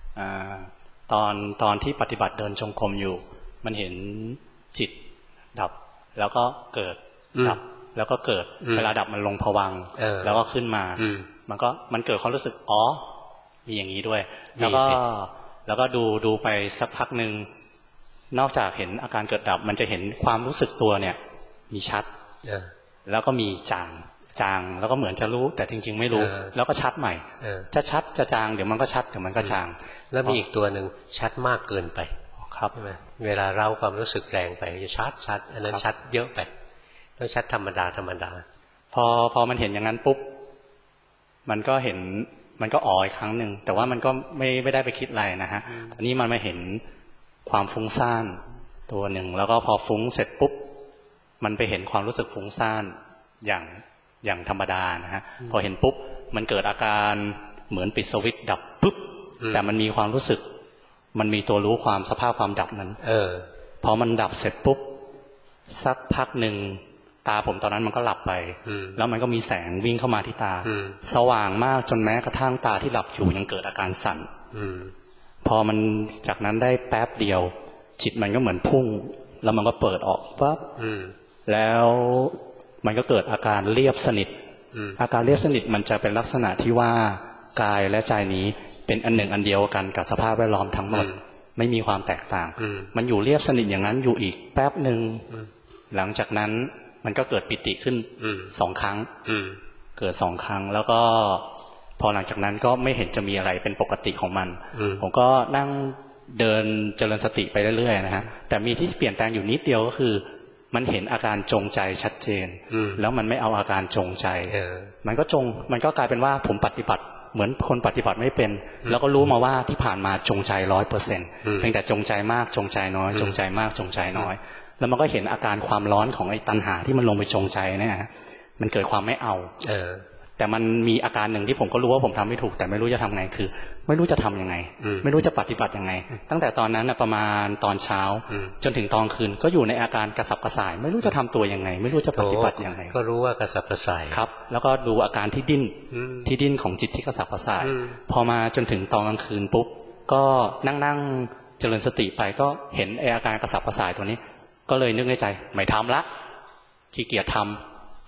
ตอนที่ปฏิบัติเดินจงกรมอยู่มันเห็นจิตดับแล้วก็เกิดดับแล้วก็เกิดเวลาดับมันลงภวังค์แล้วก็ขึ้นมามันเกิดความรู้สึกอ๋อมีอย่างนี้ด้วยแล้วก็ดูไปสักพักหนึ่งนอกจากเห็นอาการเกิดดับมันจะเห็นความรู้สึกตัวเนี่ยมีชัดแล้วก็มีจางแล้วก็เหมือนจะรู้แต่จริงๆไม่รู้แล้วก็ชัดใหม่จะชัดจะจางเดี๋ยวมันก็ชัดเดี๋ยวมันก็จางแล้วมีอีกตัวหนึ่งชัดมากเกินไปครับเวลาเราความรู้สึกแรงไปจะชัดอันนั้นชัดเยอะไปต้องชัดธรรมดาพอมันเห็นอย่างนั้นปุ๊บมันก็เห็นมันก็อ๋ออีกครั้งหนึ่งแต่ว่ามันก็ไม่ได้ไปคิดอะไรนะฮะอันนี้มันมาเห็นความฟุ้งซ่านตัวหนึ่งแล้วก็พอฟุ้งเสร็จปุ๊บมันไปเห็นความรู้สึกฟุ้งซ่านอย่างธรรมดานะฮะพอเห็นปุ๊บมันเกิดอาการเหมือนปิดสวิตช์ดับปุ๊บแต่มันมีความรู้สึกมันมีตัวรู้ความสภาพความดับนั้นพอมันดับเสร็จปุ๊บสักพักหนึ่งตาผมตอนนั้นมันก็หลับไปแล้วมันก็มีแสงวิ่งเข้ามาที่ตาสว่างมากจนแม้กระทั่งตาที่หลับอยู่ยังเกิดอาการสั่นพอมันจากนั้นได้แป๊บเดียวจิตมันก็เหมือนพุ่งแล้วมันก็เปิดออกปั๊บแล้วมันก็เกิดอาการเรียบสนิทอาการเรียบสนิทมันจะเป็นลักษณะที่ว่ากายและใจนี้เป็นอันหนึ่งอันเดียวกันกับสภาพแวดล้อมทั้งหมดไม่มีความแตกต่างมันอยู่เรียบสนิทอย่างนั้นอยู่อีกแป๊บหนึ่งหลังจากนั้นมันก็เกิดปิติขึ้น2 ครั้งเกิด2 ครั้งแล้วก็พอหลังจากนั้นก็ไม่เห็นจะมีอะไรเป็นปกติของมันผมก็นั่งเดินเจริญสติไปเรื่อยๆนะฮะแต่มีที่เปลี่ยนแปลงอยู่นิดเดียวก็คือมันเห็นอาการจงใจชัดเจนแล้วมันไม่เอาอาการจงใจมันก็กลายเป็นว่าผมปฏิบัติเหมือนคนปฏิบัติไม่เป็นแล้วก็รู้มาว่าที่ผ่านมาจงใจ 100% เพียงแต่จงใจมากจงใจน้อยจงใจมากจงใจน้อยแล้วมันก็เห็นอาการความร้อนของไอ้ตัณหาที่มันลงไปจงใจเนี่ยมันเกิดความไม่เอาแต่มันมีอาการหนึ่งที่ผมก็รู้ว่าผมทำไม่ถูกแต่ไม่รู้จะทำไงคือไม่รู้จะทำยังไงไม่รู้จะปฏิบัติยังไงตั้งแต่ตอนนั้นประมาณตอนเช้าจนถึงตอนคืนก็อยู่ในอาการกระสับกระส่ายไม่รู้จะทำตัวยังไงไม่รู้จะปฏิบัติยังไงก็รู้ว่ากระสับกระส่ายครับแล้วก็ดูอาการที่ดิ้นของจิตที่กระสับกระส่ายพอมาจนถึงตอนกลางคืนปุ๊บก็นั่งเจริญสติไปก็เห็นอาการกระสับกระส่ายตัวนี้ก็เลยนึกในใจไม่ทำละขี้เกียจทำ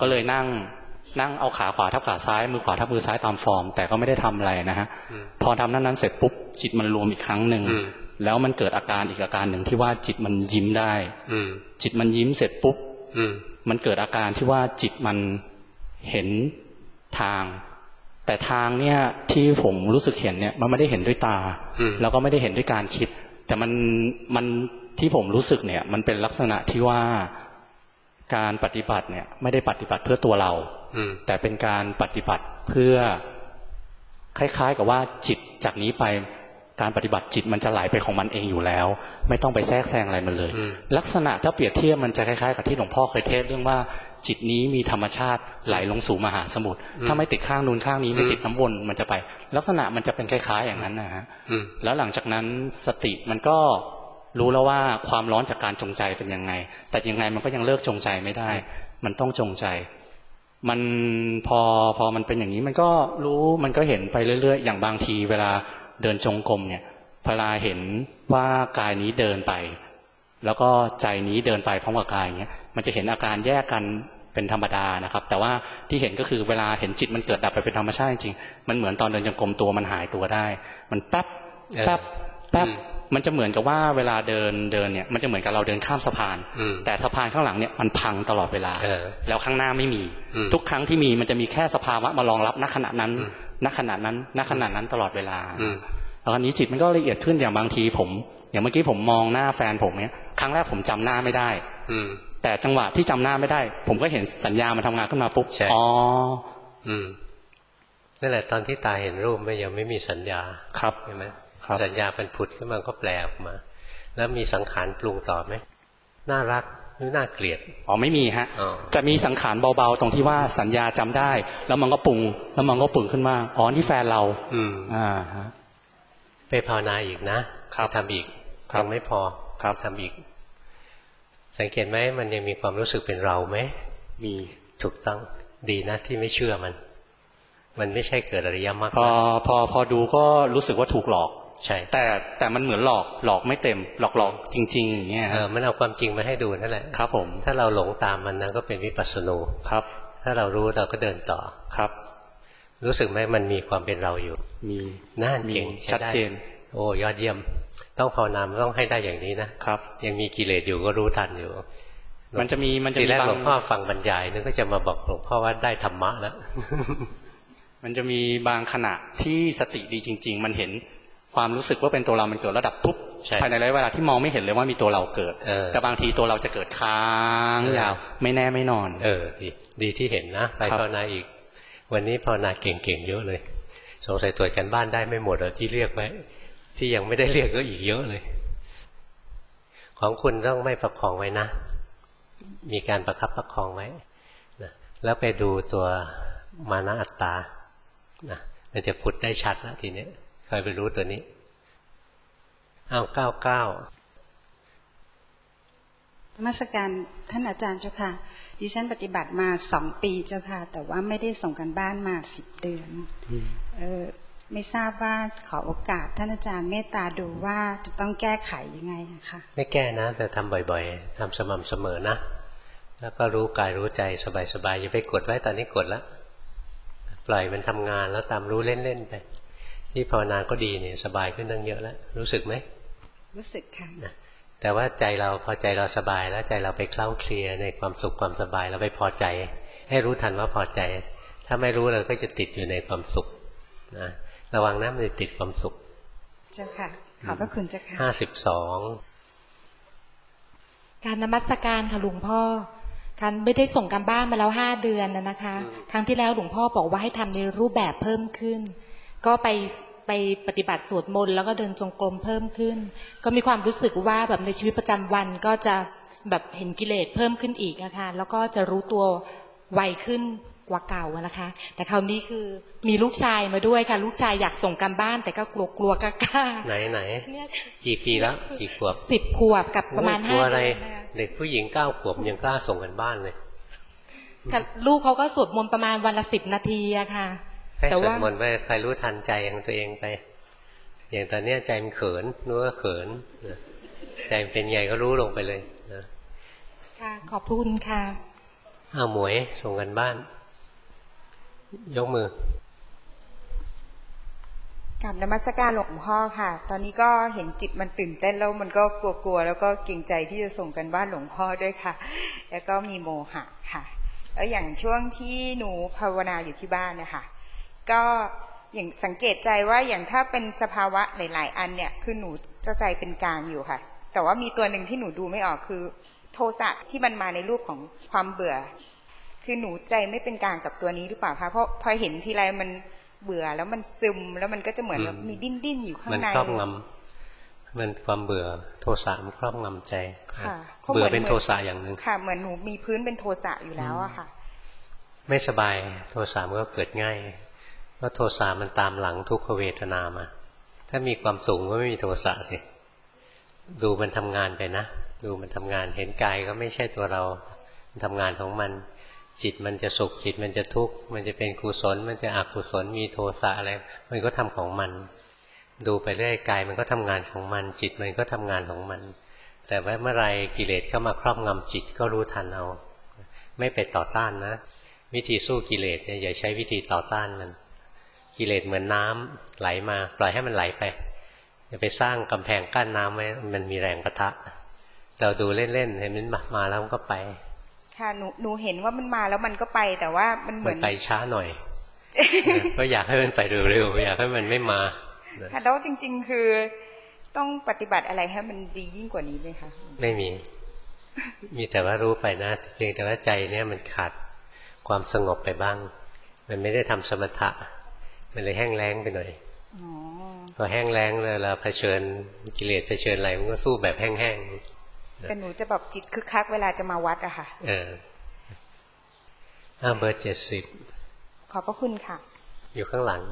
ก็เลยนั่งเอาขาขวาทับขาซ้ายมือขวาทับมือซ้ายตามฟอร์มแต่ก็ไม่ได้ทำอะไรนะฮะพอทำนั้นเสร็จปุ๊บจิตมันรวมอีกครั้งหนึ่งแล้วมันเกิดอาการอีกอาการหนึ่งที่ว่าจิตมันยิ้มได้จิตมันยิ้มเสร็จปุ๊บมันเกิดอาการที่ว่าจิตมันเห็นทางแต่ทางเนี่ยที่ผมรู้สึกเห็นเนี่ยมันไม่ได้เห็นด้วยตาแล้วก็ไม่ได้เห็นด้วยการคิดแต่มันที่ผมรู้สึกเนี่ยมันเป็นลักษณะที่ว่าการปฏิบัติเนี่ยไม่ได้ปฏิบัติเพื่อตัวเราแต่เป็นการปฏิบัติเพื่อคล้ายๆกับว่าจิตจากนี้ไปการปฏิบัติจิตมันจะไหลไปของมันเองอยู่แล้วไม่ต้องไปแทรกแซงอะไรมันเลยลักษณะถ้าเปรียบเทียบมันจะคล้ายๆกับที่หลวงพ่อเคยเทศน์เรื่องว่าจิตนี้มีธรรมชาติไหลลงสู่มหาสมุทรถ้าไม่ติดข้างนู้นข้างนี้ไม่ติดน้ำวนมันจะไปลักษณะมันจะเป็นคล้ายๆอย่างนั้นนะฮะแล้วหลังจากนั้นสติมันก็รู้แล้วว่าความร้อนจากการจงใจเป็นยังไงแต่ยังไงมันก็ยังเลิกจงใจไม่ได้มันต้องจงใจมันพอมันเป็นอย่างนี้มันก็รู้มันก็เห็นไปเรื่อยๆอย่างบางทีเวลาเดินจงกรมเนี่ยเวลาเห็นว่ากายนี้เดินไปแล้วก็ใจนี้เดินไปพร้อมกับกายอย่างเงี้ยมันจะเห็นอาการแยกกันเป็นธรรมดานะครับแต่ว่าที่เห็นก็คือเวลาเห็นจิตมันเกิดดับไปเป็นธรรมชาติจริงๆมันเหมือนตอนเดินจงกรมตัวมันหายตัวได้มันแป๊บมันจะเหมือนกับว่าเวลาเดินเนี่ยมันจะเหมือนกับเราเดินข้ามสะพานแต่สะพานข้างหลังเนี่ยมันพังตลอดเวลาแล้วข้างหน้าไม่มีทุกครั้งที่มีมันจะมีแค่สภาวะมารองรับณขณะนั้นตลอดเวลาแล้วอันนี้จิตมันก็ละเอียดขึ้นอย่างบางทีอย่างเมื่อกี้ผมมองหน้าแฟนผมเนี่ยครั้งแรกผมจำหน้าไม่ได้แต่จังหวะที่จำหน้าไม่ได้ผมก็เห็นสัญญามันทำงานขึ้นมาปุ๊บอ๋อนั่นแหละตอนที่ตาเห็นรูปไม่ยังไม่มีสัญญาครับใช่ไหมสัญญาเป็นผุดขึ้นมาก็แปลออกมาแล้วมีสังขารปรุงต่อไหมน่ารักหรือน่าเกลียดไม่มีฮะจะมีสังขารเบาๆตรงที่ว่าสัญญาจำได้แล้วมันก็ปรุงขึ้นมานี่แฟนเราไปภาวนาอีกนะทำอีกยังไม่พอทำอีกสังเกตไหมมันยังมีความรู้สึกเป็นเราไหมมีถูกต้องดีนะที่ไม่เชื่อมันไม่ใช่เกิดอริยมรรคพอดูก็รู้สึกว่าถูกหลอกใช่แต่มันเหมือนหลอกไม่เต็มหลอกจริงๆอย่างเงี้ยมันเอาความจริงมาให้ดูนั่นแหละครับผมถ้าเราหลงตามมันนะก็เป็นวิปัสสนูครับถ้าเรารู้เราก็เดินต่อครับรู้สึกไหมมันมีความเป็นเราอยู่มีน่าเก่งชัดเจนโอ้ยอดเยี่ยมต้องภาวนาต้องให้ได้อย่างนี้นะครับยังมีกิเลสอยู่ก็รู้ทันอยู่มันจะมีทีแรกหลวงพ่อฟังบรรยายนึกก็จะมาบอกหลวงพ่อว่าได้ธรรมะแล้วมันจะมีบางขณะที่สติดีจริงๆมันเห็นความรู้สึกว่าเป็นตัวเรามันเกิดระดับปุ๊บภายในระยะเวลาที่มองไม่เห็นเลยว่ามีตัวเราเกิดแต่บางทีตัวเราจะเกิดค้างยาวไม่แน่ไม่นอนดีที่เห็นนะไปภาวนาอีกวันนี้ภาวนาเก่งๆเยอะเลยสงสัยตรวจกันบ้านได้ไม่หมดที่เรียกไว้ที่ยังไม่ได้เรียกก็อีกเยอะเลยของคุณต้องไม่ประคองไว้นะมีการประคับประคองไว้นะแล้วไปดูตัวมานะอัตตานะมันจะผุดได้ชัดแล้วทีนี้คอยไปรู้ตัวนี้99 นมัสการท่านอาจารย์เจ้าค่ะดิฉันปฏิบัติมา2 ปีเจ้าค่ะแต่ว่าไม่ได้ส่งกันบ้านมา10 เดือนไม่ทราบว่าขอโอกาสท่านอาจารย์เมตตาดูว่าจะต้องแก้ไขยังไงคะไม่แก้นะแต่ทำบ่อยๆทำสม่ำเสมอนะแล้วก็รู้กายรู้ใจสบายๆอย่าไปกดไว้ตอนนี้กดแล้วปล่อยมันทำงานแล้วตามรู้เล่นๆไปที่ภาวนาก็ดีเนี่ยสบายขึ้นตั้งเยอะแล้วรู้สึกไหมรู้สึกค่ะแต่ว่าใจเราพอใจเราสบายแล้วใจเราไปเคล้าเคลียในความสุขความสบายเราไปพอใจให้รู้ทันว่าพอใจถ้าไม่รู้เราก็จะติดอยู่ในความสุขนะระวังนะมันจะติดความสุขเจ้าค่ะขอบพระคุณเจ้าค่ะ 52 การนมัสการค่ะหลวงพ่อการไม่ได้ส่งการบ้านมาแล้ว5 เดือนนะคะครั้งที่แล้วหลวงพ่อบอกว่าให้ทำในรูปแบบเพิ่มขึ้นก็ไปปฏิบัติสวดมนต์แล้วก็เดินจงกรมเพิ่มขึ้นก็มีความรู้สึกว่าแบบในชีวิตประจำวันก็จะแบบเห็นกิเลสเพิ่มขึ้นอีกนะคะแล้วก็จะรู้ตัวไวขึ้นกว่าเก่านะคะแต่คราวนี้คือมีลูกชายมาด้วยค่ะลูกชายอยากส่งการบ้านแต่ก็กลัวกล้าไหนกี่ปีแล้วกี่ขวบ 10 ขวบกับประมาณ5 เดือนเด็กผู้หญิง9 ขวบยังกล้าส่งกันบ้านเลยลูกเขาก็สวดมนต์ประมาณวันละ10 นาทีอะค่ะแต่ว่าสวดมนต์ไปใครรู้ทันใจของตัวเองไปอย่างตอนนี้ใจมันเขินรู้ว่าเขินใจเป็นไงก็รู้ลงไปเลยนะค่ะขอบคุณค่ะเอาหมวยส่งกันบ้านยกมือกราบนมัสการหลวงพ่อค่ะตอนนี้ก็เห็นจิตมันตื่นเต้นแล้วมันก็กลัวๆแล้วก็เกรงใจที่จะส่งกันบ้านหลวงพ่อด้วยค่ะแล้วก็มีโมหะค่ะแล้วอย่างช่วงที่หนูภาวนาอยู่ที่บ้านนะคะก็อย่างสังเกตใจว่าอย่างถ้าเป็นสภาวะหลายๆอันเนี่ยคือหนูจะใจเป็นกลางอยู่ค่ะแต่ว่ามีตัวหนึ่งที่หนูดูไม่ออกคือโทสะที่มันมาในรูปของความเบื่อคือหนูใจไม่เป็นกลางกับตัวนี้หรือเปล่าคะเพราะพอเห็นทีไรมันเบื่อแล้วมันซึมแล้วมันก็จะเหมือนมีดิ้นอยู่ข้างในมันครอบงำมันความเบื่อโทสะมันครอบงำใจเบื่อเป็นโทสะอย่างหนึ่งค่ะเหมือนหนูมีพื้นเป็นโทสะอยู่แล้วอะค่ะไม่สบายโทสะมันก็เกิดง่ายเพราะโทสะมันตามหลังทุกขเวทนามาถ้ามีความสุขก็ไม่มีโทสะสิดูมันทำงานไปนะดูมันทำงานเห็นกายก็ไม่ใช่ตัวเรามันทำงานของมันจิตมันจะสุขจิตมันจะทุกข์มันจะเป็นกุศลมันจะอกุศลมีโทสะอะไรมันก็ทำของมันดูไปเรื่อยกายมันก็ทำงานของมันจิตมันก็ทำงานของมันแต่ว่าเมื่อไรกิเลสเข้ามาครอบงำจิตก็รู้ทันเอาไม่ไปต่อต้านนะวิธีสู้กิเลสเนี่ยอย่าใช้วิธีต่อต้านมันกิเลสเหมือนน้ำไหลมาปล่อยให้มันไหลไปอย่าไปสร้างกำแพงกั้นน้ำไว้มันมีแรงปะทะเราดูเล่นๆเห็นมันมาแล้วมันก็ไปค่ะหนูเห็นว่ามันมาแล้วมันก็ไปแต่ว่ามันเหมือนไปช้าหน่อย ก็อยากให้มันไปเร็วๆอยากให้มันไม่มาค่ะแล้วจริงๆคือต้องปฏิบัติอะไรให้มันดียิ่งกว่านี้ไหมคะไม่มีแต่ว่ารู้ไปนะเพียงแต่ว่าใจเนี่ยมันขาดความสงบไปบ้างมันไม่ได้ทำสมถะมันเลยแห้งแล้งไปหน่อยพอแห้งแล้งเลยเราเผชิญกิเลสเผชิญอะไรมันก็สู้แบบแห้งๆแต่หนูจะแบบจิตคึกคักเวลาจะมาวัดอะค่ะเบอร์70ขอบพระคุณค่ะอยู่ข้างหลัง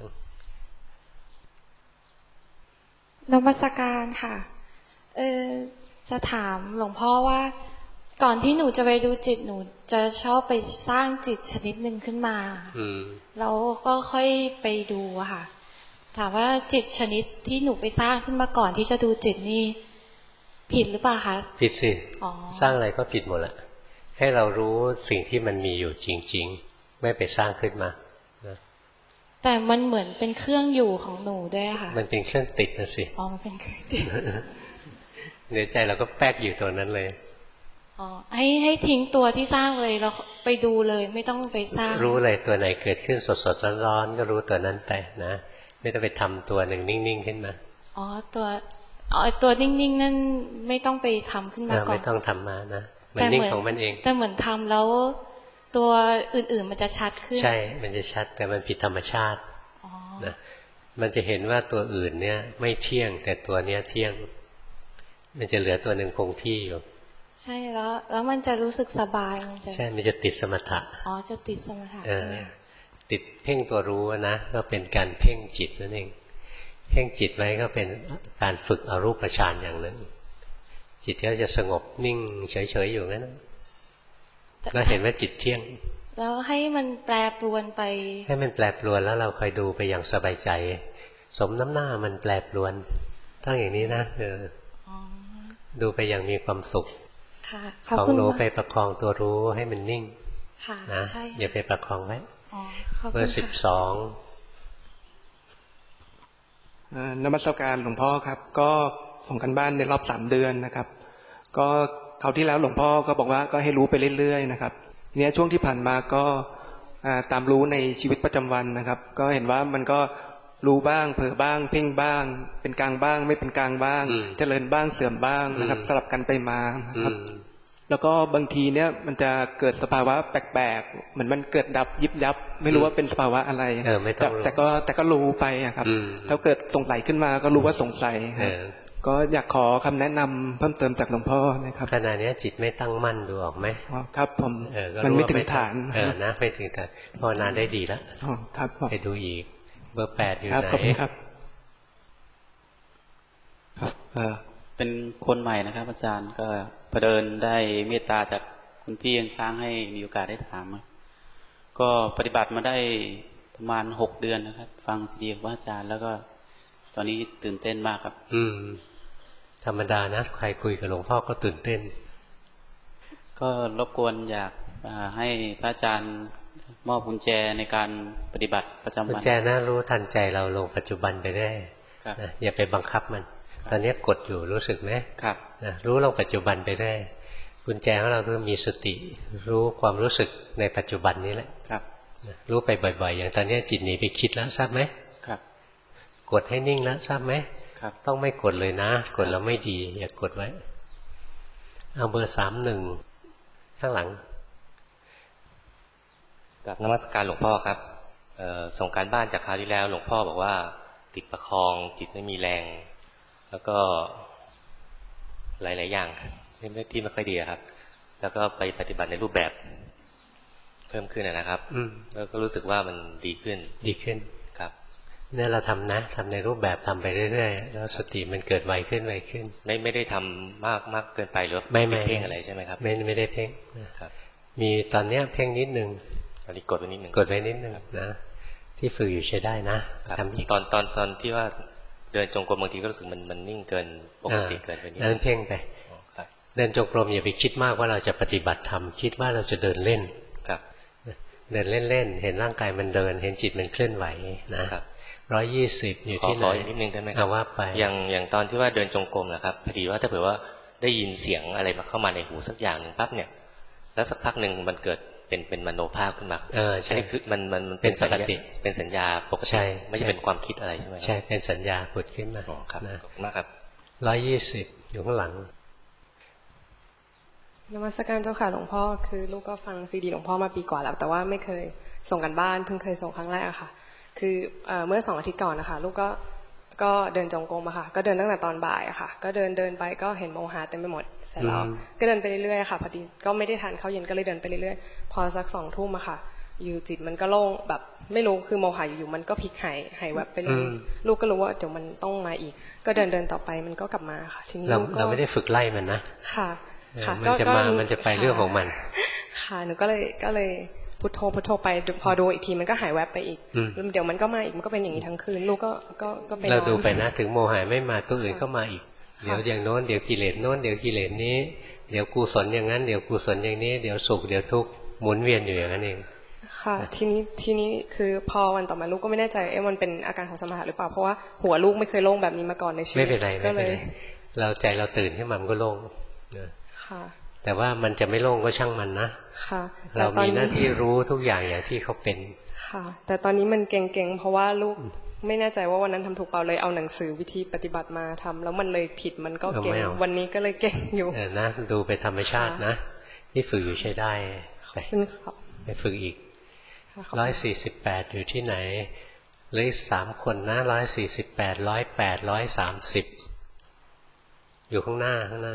นมัสการค่ะจะถามหลวงพ่อว่าก่อนที่หนูจะไปดูจิตหนูจะชอบไปสร้างจิตชนิดหนึ่งขึ้นมาแล้วก็ค่อยไปดูอะค่ะถามว่าจิตชนิดที่หนูไปสร้างขึ้นมาก่อนที่จะดูจิตนี่ผิดหรือเปล่าคะผิดสิสร้างอะไรก็ผิดหมดแหละให้เรารู้สิ่งที่มันมีอยู่จริงๆไม่ไปสร้างขึ้นมาแต่มันเหมือนเป็นเครื่องอยู่ของหนูด้วยค่ะมันเป็นเครื่องติดนะสิมันเป็นเครื่องติดในใจเราก็แป๊กอยู่ตัวนั้นเลยให้ทิ้งตัวที่สร้างเลยเราไปดูเลยไม่ต้องไปสร้างรู้เลยตัวไหนเกิดขึ้นสดๆร้อนๆก็รู้ตัวนั้นไปนะไม่ต้องไปทำตัวหนึ่งนิ่งๆขึ้นมาตัวนิ่งๆนั่นไม่ต้องไปทำขึ้นมาก่อนไม่ต้องทำมานะมันนิ่งของมันเองแต่เหมือนทำแล้วตัวอื่นๆมันจะชัดขึ้นใช่มันจะชัดแต่มันผิดธรรมชาตินะมันจะเห็นว่าตัวอื่นเนี่ยไม่เที่ยงแต่ตัวเนี้ยเที่ยงมันจะเหลือตัวหนึ่งคงที่อยู่ใช่แล้วมันจะรู้สึกสบายใช่มันจะติดสมถะจะติดสมถะใช่ไหมติดเพ่งตัวรู้นะก็เป็นการเพ่งจิตนั่นเองเพ่งจิตไว้ก็เป็นการฝึกอรูปฌานอย่างหนึ่งจิตก็จะสงบนิ่งเฉยๆอยู่งั้นแล้วเห็นว่าจิตเที่ยงแล้วให้มันแปรปรวนไปให้มันแปรปรวนแล้วเราคอยดูไปอย่างสบายใจสมน้ำหน้ามันแปรปรวนต้องอย่างนี้นะดูไปอย่างมีความสุขของหนูไปประคองตัวรู้ให้มันนิ่งนะอย่าไปประคองไว้เบอร์12 นมัสการหลวงพ่อครับก็ส่งกันบ้านในรอบ3 เดือนนะครับก็คราวที่แล้วหลวงพ่อก็บอกว่าก็ให้รู้ไปเรื่อยๆนะครับเนี่ยช่วงที่ผ่านมาก็ตามรู้ในชีวิตประจำวันนะครับก็เห็นว่ามันก็รู้บ้างเผลอบ้างเพ่งบ้างเป็นกลางบ้างไม่เป็นกลางบ้างเจริญบ้างเสื่อมบ้างนะครับสลับกันไปมานะครับแล้วก็บางทีเนี่ยมันจะเกิดสภาวะแปลกๆเหมือนมันเกิดดับยิบยับไม่รู้ว่าเป็นสภาวะอะไรแต่ก็รู้ไปครับแล้วเกิดสงสัยขึ้นมาก็รู้ว่าสงสัยก็อยากขอคำแนะนำเพิ่มเติมจากหลวงพ่อนะครับขณะนี้จิตไม่ตั้งมั่นดูออกไหมครับผมมันไม่ถึงฐานนะไม่ถึงฐานภาวนาได้ดีแล้วครับไปดูอีกเบอร์8อยู่ไหนครับเป็นคนใหม่นะครับอาจารย์ก็พอเดินได้เมตตาจากคุณพี่ค้างให้มีโอกาสได้ถามก็ปฏิบัติมาได้ประมาณ6 เดือนนะครับฟังซีดีของอาจารย์แล้วก็ตอนนี้ตื่นเต้นมากครับธรรมดานะใครคุยกับหลวงพ่อก็ตื่นเต้นก็รบกวนอยากให้พระอาจารย์มอบกุญแจในการปฏิบัติประจำวันกุญแจนะรู้ทันใจเราลงปัจจุบันไปได้นะอย่าไปบังคับมันตอนนี้กดอยู่รู้สึกไหมครับนะรู้ลงปัจจุบันไปได้กุญแจของเราคือมีสติรู้ความรู้สึกในปัจจุบันนี้แหละครับรู้ไปบ่อยๆอย่างตอนนี้จิตหนีไปคิดแล้วทราบไหมครับกดให้นิ่งแล้วทราบไหมครับต้องไม่กดเลยนะกดแล้วไม่ดีอย่ากดไว้เอาเบอร์ 31ข้างหลังกับนมัสการหลวงพ่อครับส่งการบ้านจากคราวที่แล้วหลวงพ่อบอกว่าติดประคองจิตไม่มีแรงแล้วก็หลายๆอย่างที่ไม่ค่อยดีครับแล้วก็ไปปฏิบัติในรูปแบบเพิ่มขึ้นนะครับแล้วก็รู้สึกว่ามันดีขึ้นครับเนี่ยเราทำนะทำในรูปแบบทำไปเรื่อยๆแล้วสติมันเกิดไวขึ้นไม่ได้ทำมากเกินไปหรือไม่เพ่งอะไรใช่ไหมครับไม่ได้เพ่งครับมีตอนเนี้ยเพ่งนิดนึงตอนนี้กดไว้นิดนึงนะที่ฝึกอยู่ใช้ได้นะทำอีกตอนที่ว่าเดินจงกรมบางทีก็รู้สึกมันนิ่งเกินปกติเกินไปนิดนั่นเพ่งไปเดินจงกรมอย่าไปคิดมากว่าเราจะปฏิบัติธรรมคิดว่าเราจะเดินเล่นเดินเล่นๆเห็นร่างกายมันเดินเห็นจิตมันเคลื่อนไหวนะ120อยู่ที่ไหนขออีกนิดนึงได้ไหมครับว่าไปอย่างตอนที่ว่าเดินจงกรมนะครับพอดีว่าถ้าเผื่อว่าได้ยินเสียงอะไรมาเข้ามาในหูสักอย่างหนึ่งปั๊บเนี่ยแล้วสักพักหนึ่งมันเกิดเป็นมโนภาพขึ้นมาใช่คือมันเป็นสัญญาเป็นสัญญาปกติไม่ใช่เป็นความคิดอะไรใช่ไหมใช่เป็นสัญญาผุดขึ้นมาครับขอบคุณมากครับ 120อยู่ข้างหลังนมัสการเจ้าค่ะหลวงพ่อคือลูกก็ฟังซีดีหลวงพ่อมาปีกว่าแล้วแต่ว่าไม่เคยส่งกันบ้านเพิ่งเคยส่งครั้งแรกค่ะคือเมื่อ2 อาทิตย์ก่อนนะคะลูกก็เดินจงกรมอะค่ะก็เดินตั้งแต่ตอนบ่ายอะค่ะก็เดินไปก็เห็นโมหะเต็มไปหมดเสร็จแล้วก็เดินไปเรื่อยๆค่ะพอดีก็ไม่ได้ทานข้าวเย็นก็เลยเดินไปเรื่อยๆพอสัก2 ทุ่มอะค่ะอยู่จิตมันก็โล่งแบบไม่รู้คือโมหะอยู่ๆมันก็พลิกหายแวบไปเลยลูกก็รู้ว่าเดี๋ยวมันต้องมาอีกก็เดินต่อไปมันก็กลับมาค่ะทีนี้เราไม่ได้ฝึกไล่มันนะค่ะมันจะไปเรื่องของมันค่ะหนูก็เลยพุทโธไปพอดูอีกทีมันก็หายแวบไปอีกเดี๋ยวมันก็มาอีกมันก็เป็นอย่างนี้ทั้งคืนลูกก็ไปเราดูไปนะถึงโมหะไม่มาตัวอื่นก็มาอีกเดี๋ยวอย่างโน้นเดี๋ยวกิเลสโน้นเดี๋ยวกิเลสนี้เดี๋ยวกุศลอย่างนั้นเดี๋ยวกุศลอย่างนี้เดี๋ยวสุขเดี๋ยวทุกข์หมุนเวียนอยู่อย่างนั้นเองค่ะทีนี้คือพอวันต่อมาลูกก็ไม่แน่ใจมันเป็นอาการของสมาธิหรือเปล่าเพราะว่าหัวลูกไม่เคยโล่งแบบนี้มาก่อนในชีวิตไม่เป็นไรก็เลยเราใจเราตื่นขึ้นมามันก็โล่งแต่ว่ามันจะไม่โล่งก็ช่างมันนะเรามีหน้าที่รู้ทุกอย่างอย่างที่เขาเป็นค่ะแต่ตอนนี้มันเก่งๆเพราะว่าลูกไม่แน่ใจว่าวันนั้นทำถูกเปล่าเลยเอาหนังสือวิธีปฏิบัติมาทำแล้วมันเลยผิดมันก็เก่งวันนี้ก็เลยเก่งอยู่นะดูไปธรรมชาตินะที่ฝึกอยู่ใช้ได้ไปฝึกอีก148อยู่ที่ไหนเหลืออีก3 คนนะ148 108 130อยู่ข้างหน้า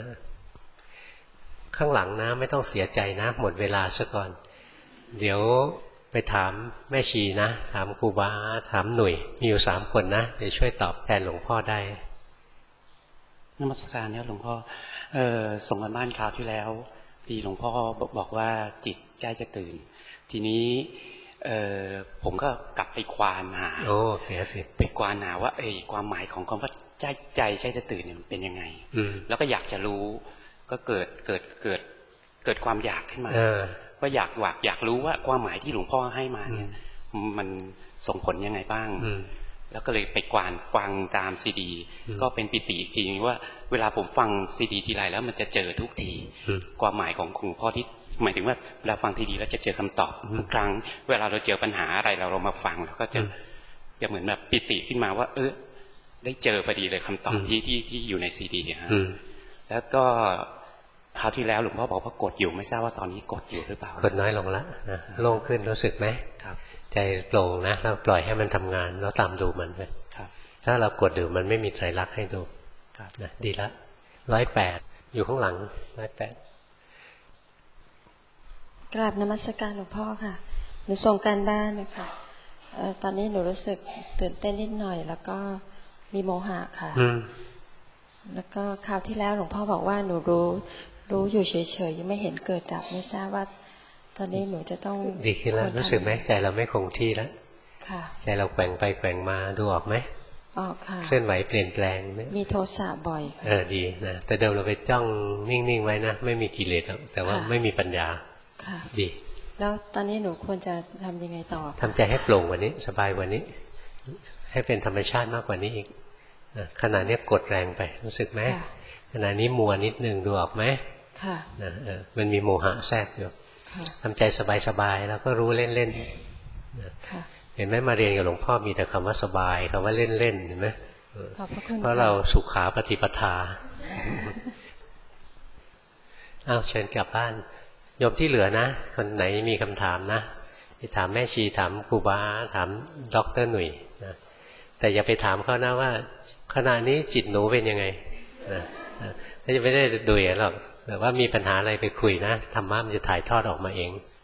ข้างหลังนะไม่ต้องเสียใจนะหมดเวลาซะก่อนเดี๋ยวไปถามแม่ชีนะถามครูบาถามหนุ่ยมีอยู่3 คนนะเดี๋ยวช่วยตอบแทนหลวงพ่อได้นมัสการเนี่ยหลวงพ่อส่งกันบ้านคราวที่แล้วที่หลวงพ่อบอกว่าจิตใกล้จะตื่นทีนี้ผมก็กลับไปควานหาเสียสิไปควานหาว่าความหมายของคำว่าใจใกล้จะตื่นเนี่ยมันเป็นยังไงแล้วก็อยากจะรู้ก็เกิดความอยากขึ้นมาว่าอยากรู้ว่าความหมายที่หลวงพ่อให้มาเนี่ยมันส่งผลยังไงบ้างแล้วก็เลยไปกวานฟังตามซีดีก็เป็นปิติอีกทีนึงว่าเวลาผมฟังซีดีทีไรแล้วมันจะเจอทุกทีความหมายของหลวงพ่อที่หมายถึงว่าเวลาฟังทีดีแล้วจะเจอคำตอบทุกครั้งเวลาเราเจอปัญหาอะไรเรามาฟังแล้วก็จะเหมือนแบบปิติขึ้นมาว่าได้เจอพอดีเลยคำตอบที่อยู่ในซีดีฮะแล้วก็คราวที่แล้วหลวงพ่อบอกว่ากดอยู่ไม่ทราบว่าตอนนี้กดอยู่หรือเปล่ากดน้อยลงแล้วนะโล่งขึ้นรู้สึกไหมครับใจโปร่งนะเราปล่อยให้มันทำงานแล้วตามดูมันไปถ้าเรากดอยู่มันไม่มีไตรลักษณ์ให้ดูนะดีละ108อยู่ข้างหลัง108 กราบนมัสการหลวงพ่อค่ะหนูส่งการบ้านนะคะตอนนี้หนูรู้สึกตื่นเต้นนิดหน่อยแล้วก็มีโมหะค่ะแล้วก็คราวที่แล้วหลวงพ่อบอกว่าหนูรู้อยู่เฉยๆยังไม่เห็นเกิดดับไม่ทราบว่าตอนนี้หนูจะต้องดีขึ้นแล้วรู้สึกไหมใจเราไม่คงที่แล้วใจเราแกว่งไปแกว่งมาดูออกไหมออกค่ะเคลื่อนไหวเปลี่ยนแปลงมีโทสะบ่อยดีนะแต่เดิมเราไปจ้องนิ่งๆไว้นะไม่มีกิเลสแล้วแต่ว่าไม่มีปัญญาดีแล้วตอนนี้หนูควรจะทำยังไงต่อทำใจให้โปร่งกว่านี้สบายกว่านี้ให้เป็นธรรมชาติมากกว่านี้อีกขณะนี้กดแรงไปรู้สึกไหมขณะนี้มัวนิดนึงดูออกไหมมันมีโมหะแทรกอยู่ทำใจสบายๆแล้วก็รู้เล่นๆเห็นไหมมาเรียนกับหลวงพ่อมีแต่คำว่าสบายคำว่าเล่นๆเห็นไหมเพราะเราสุขาปฏิปทาเชิญกลับบ้านโยมที่เหลือนะคนไหนมีคำถามนะที่ถามแม่ชีถามครูบาถามด็อกเตอร์หนุ่ยนะแต่อย่าไปถามเขานะว่าขณะนี้จิตหนูเป็นยังไงเขาจะไม่ได้ดูอย่างหรอกแต่ว่ามีปัญหาอะไรไปคุยนะธรรมะมันจะถ่ายทอดออกมาเอง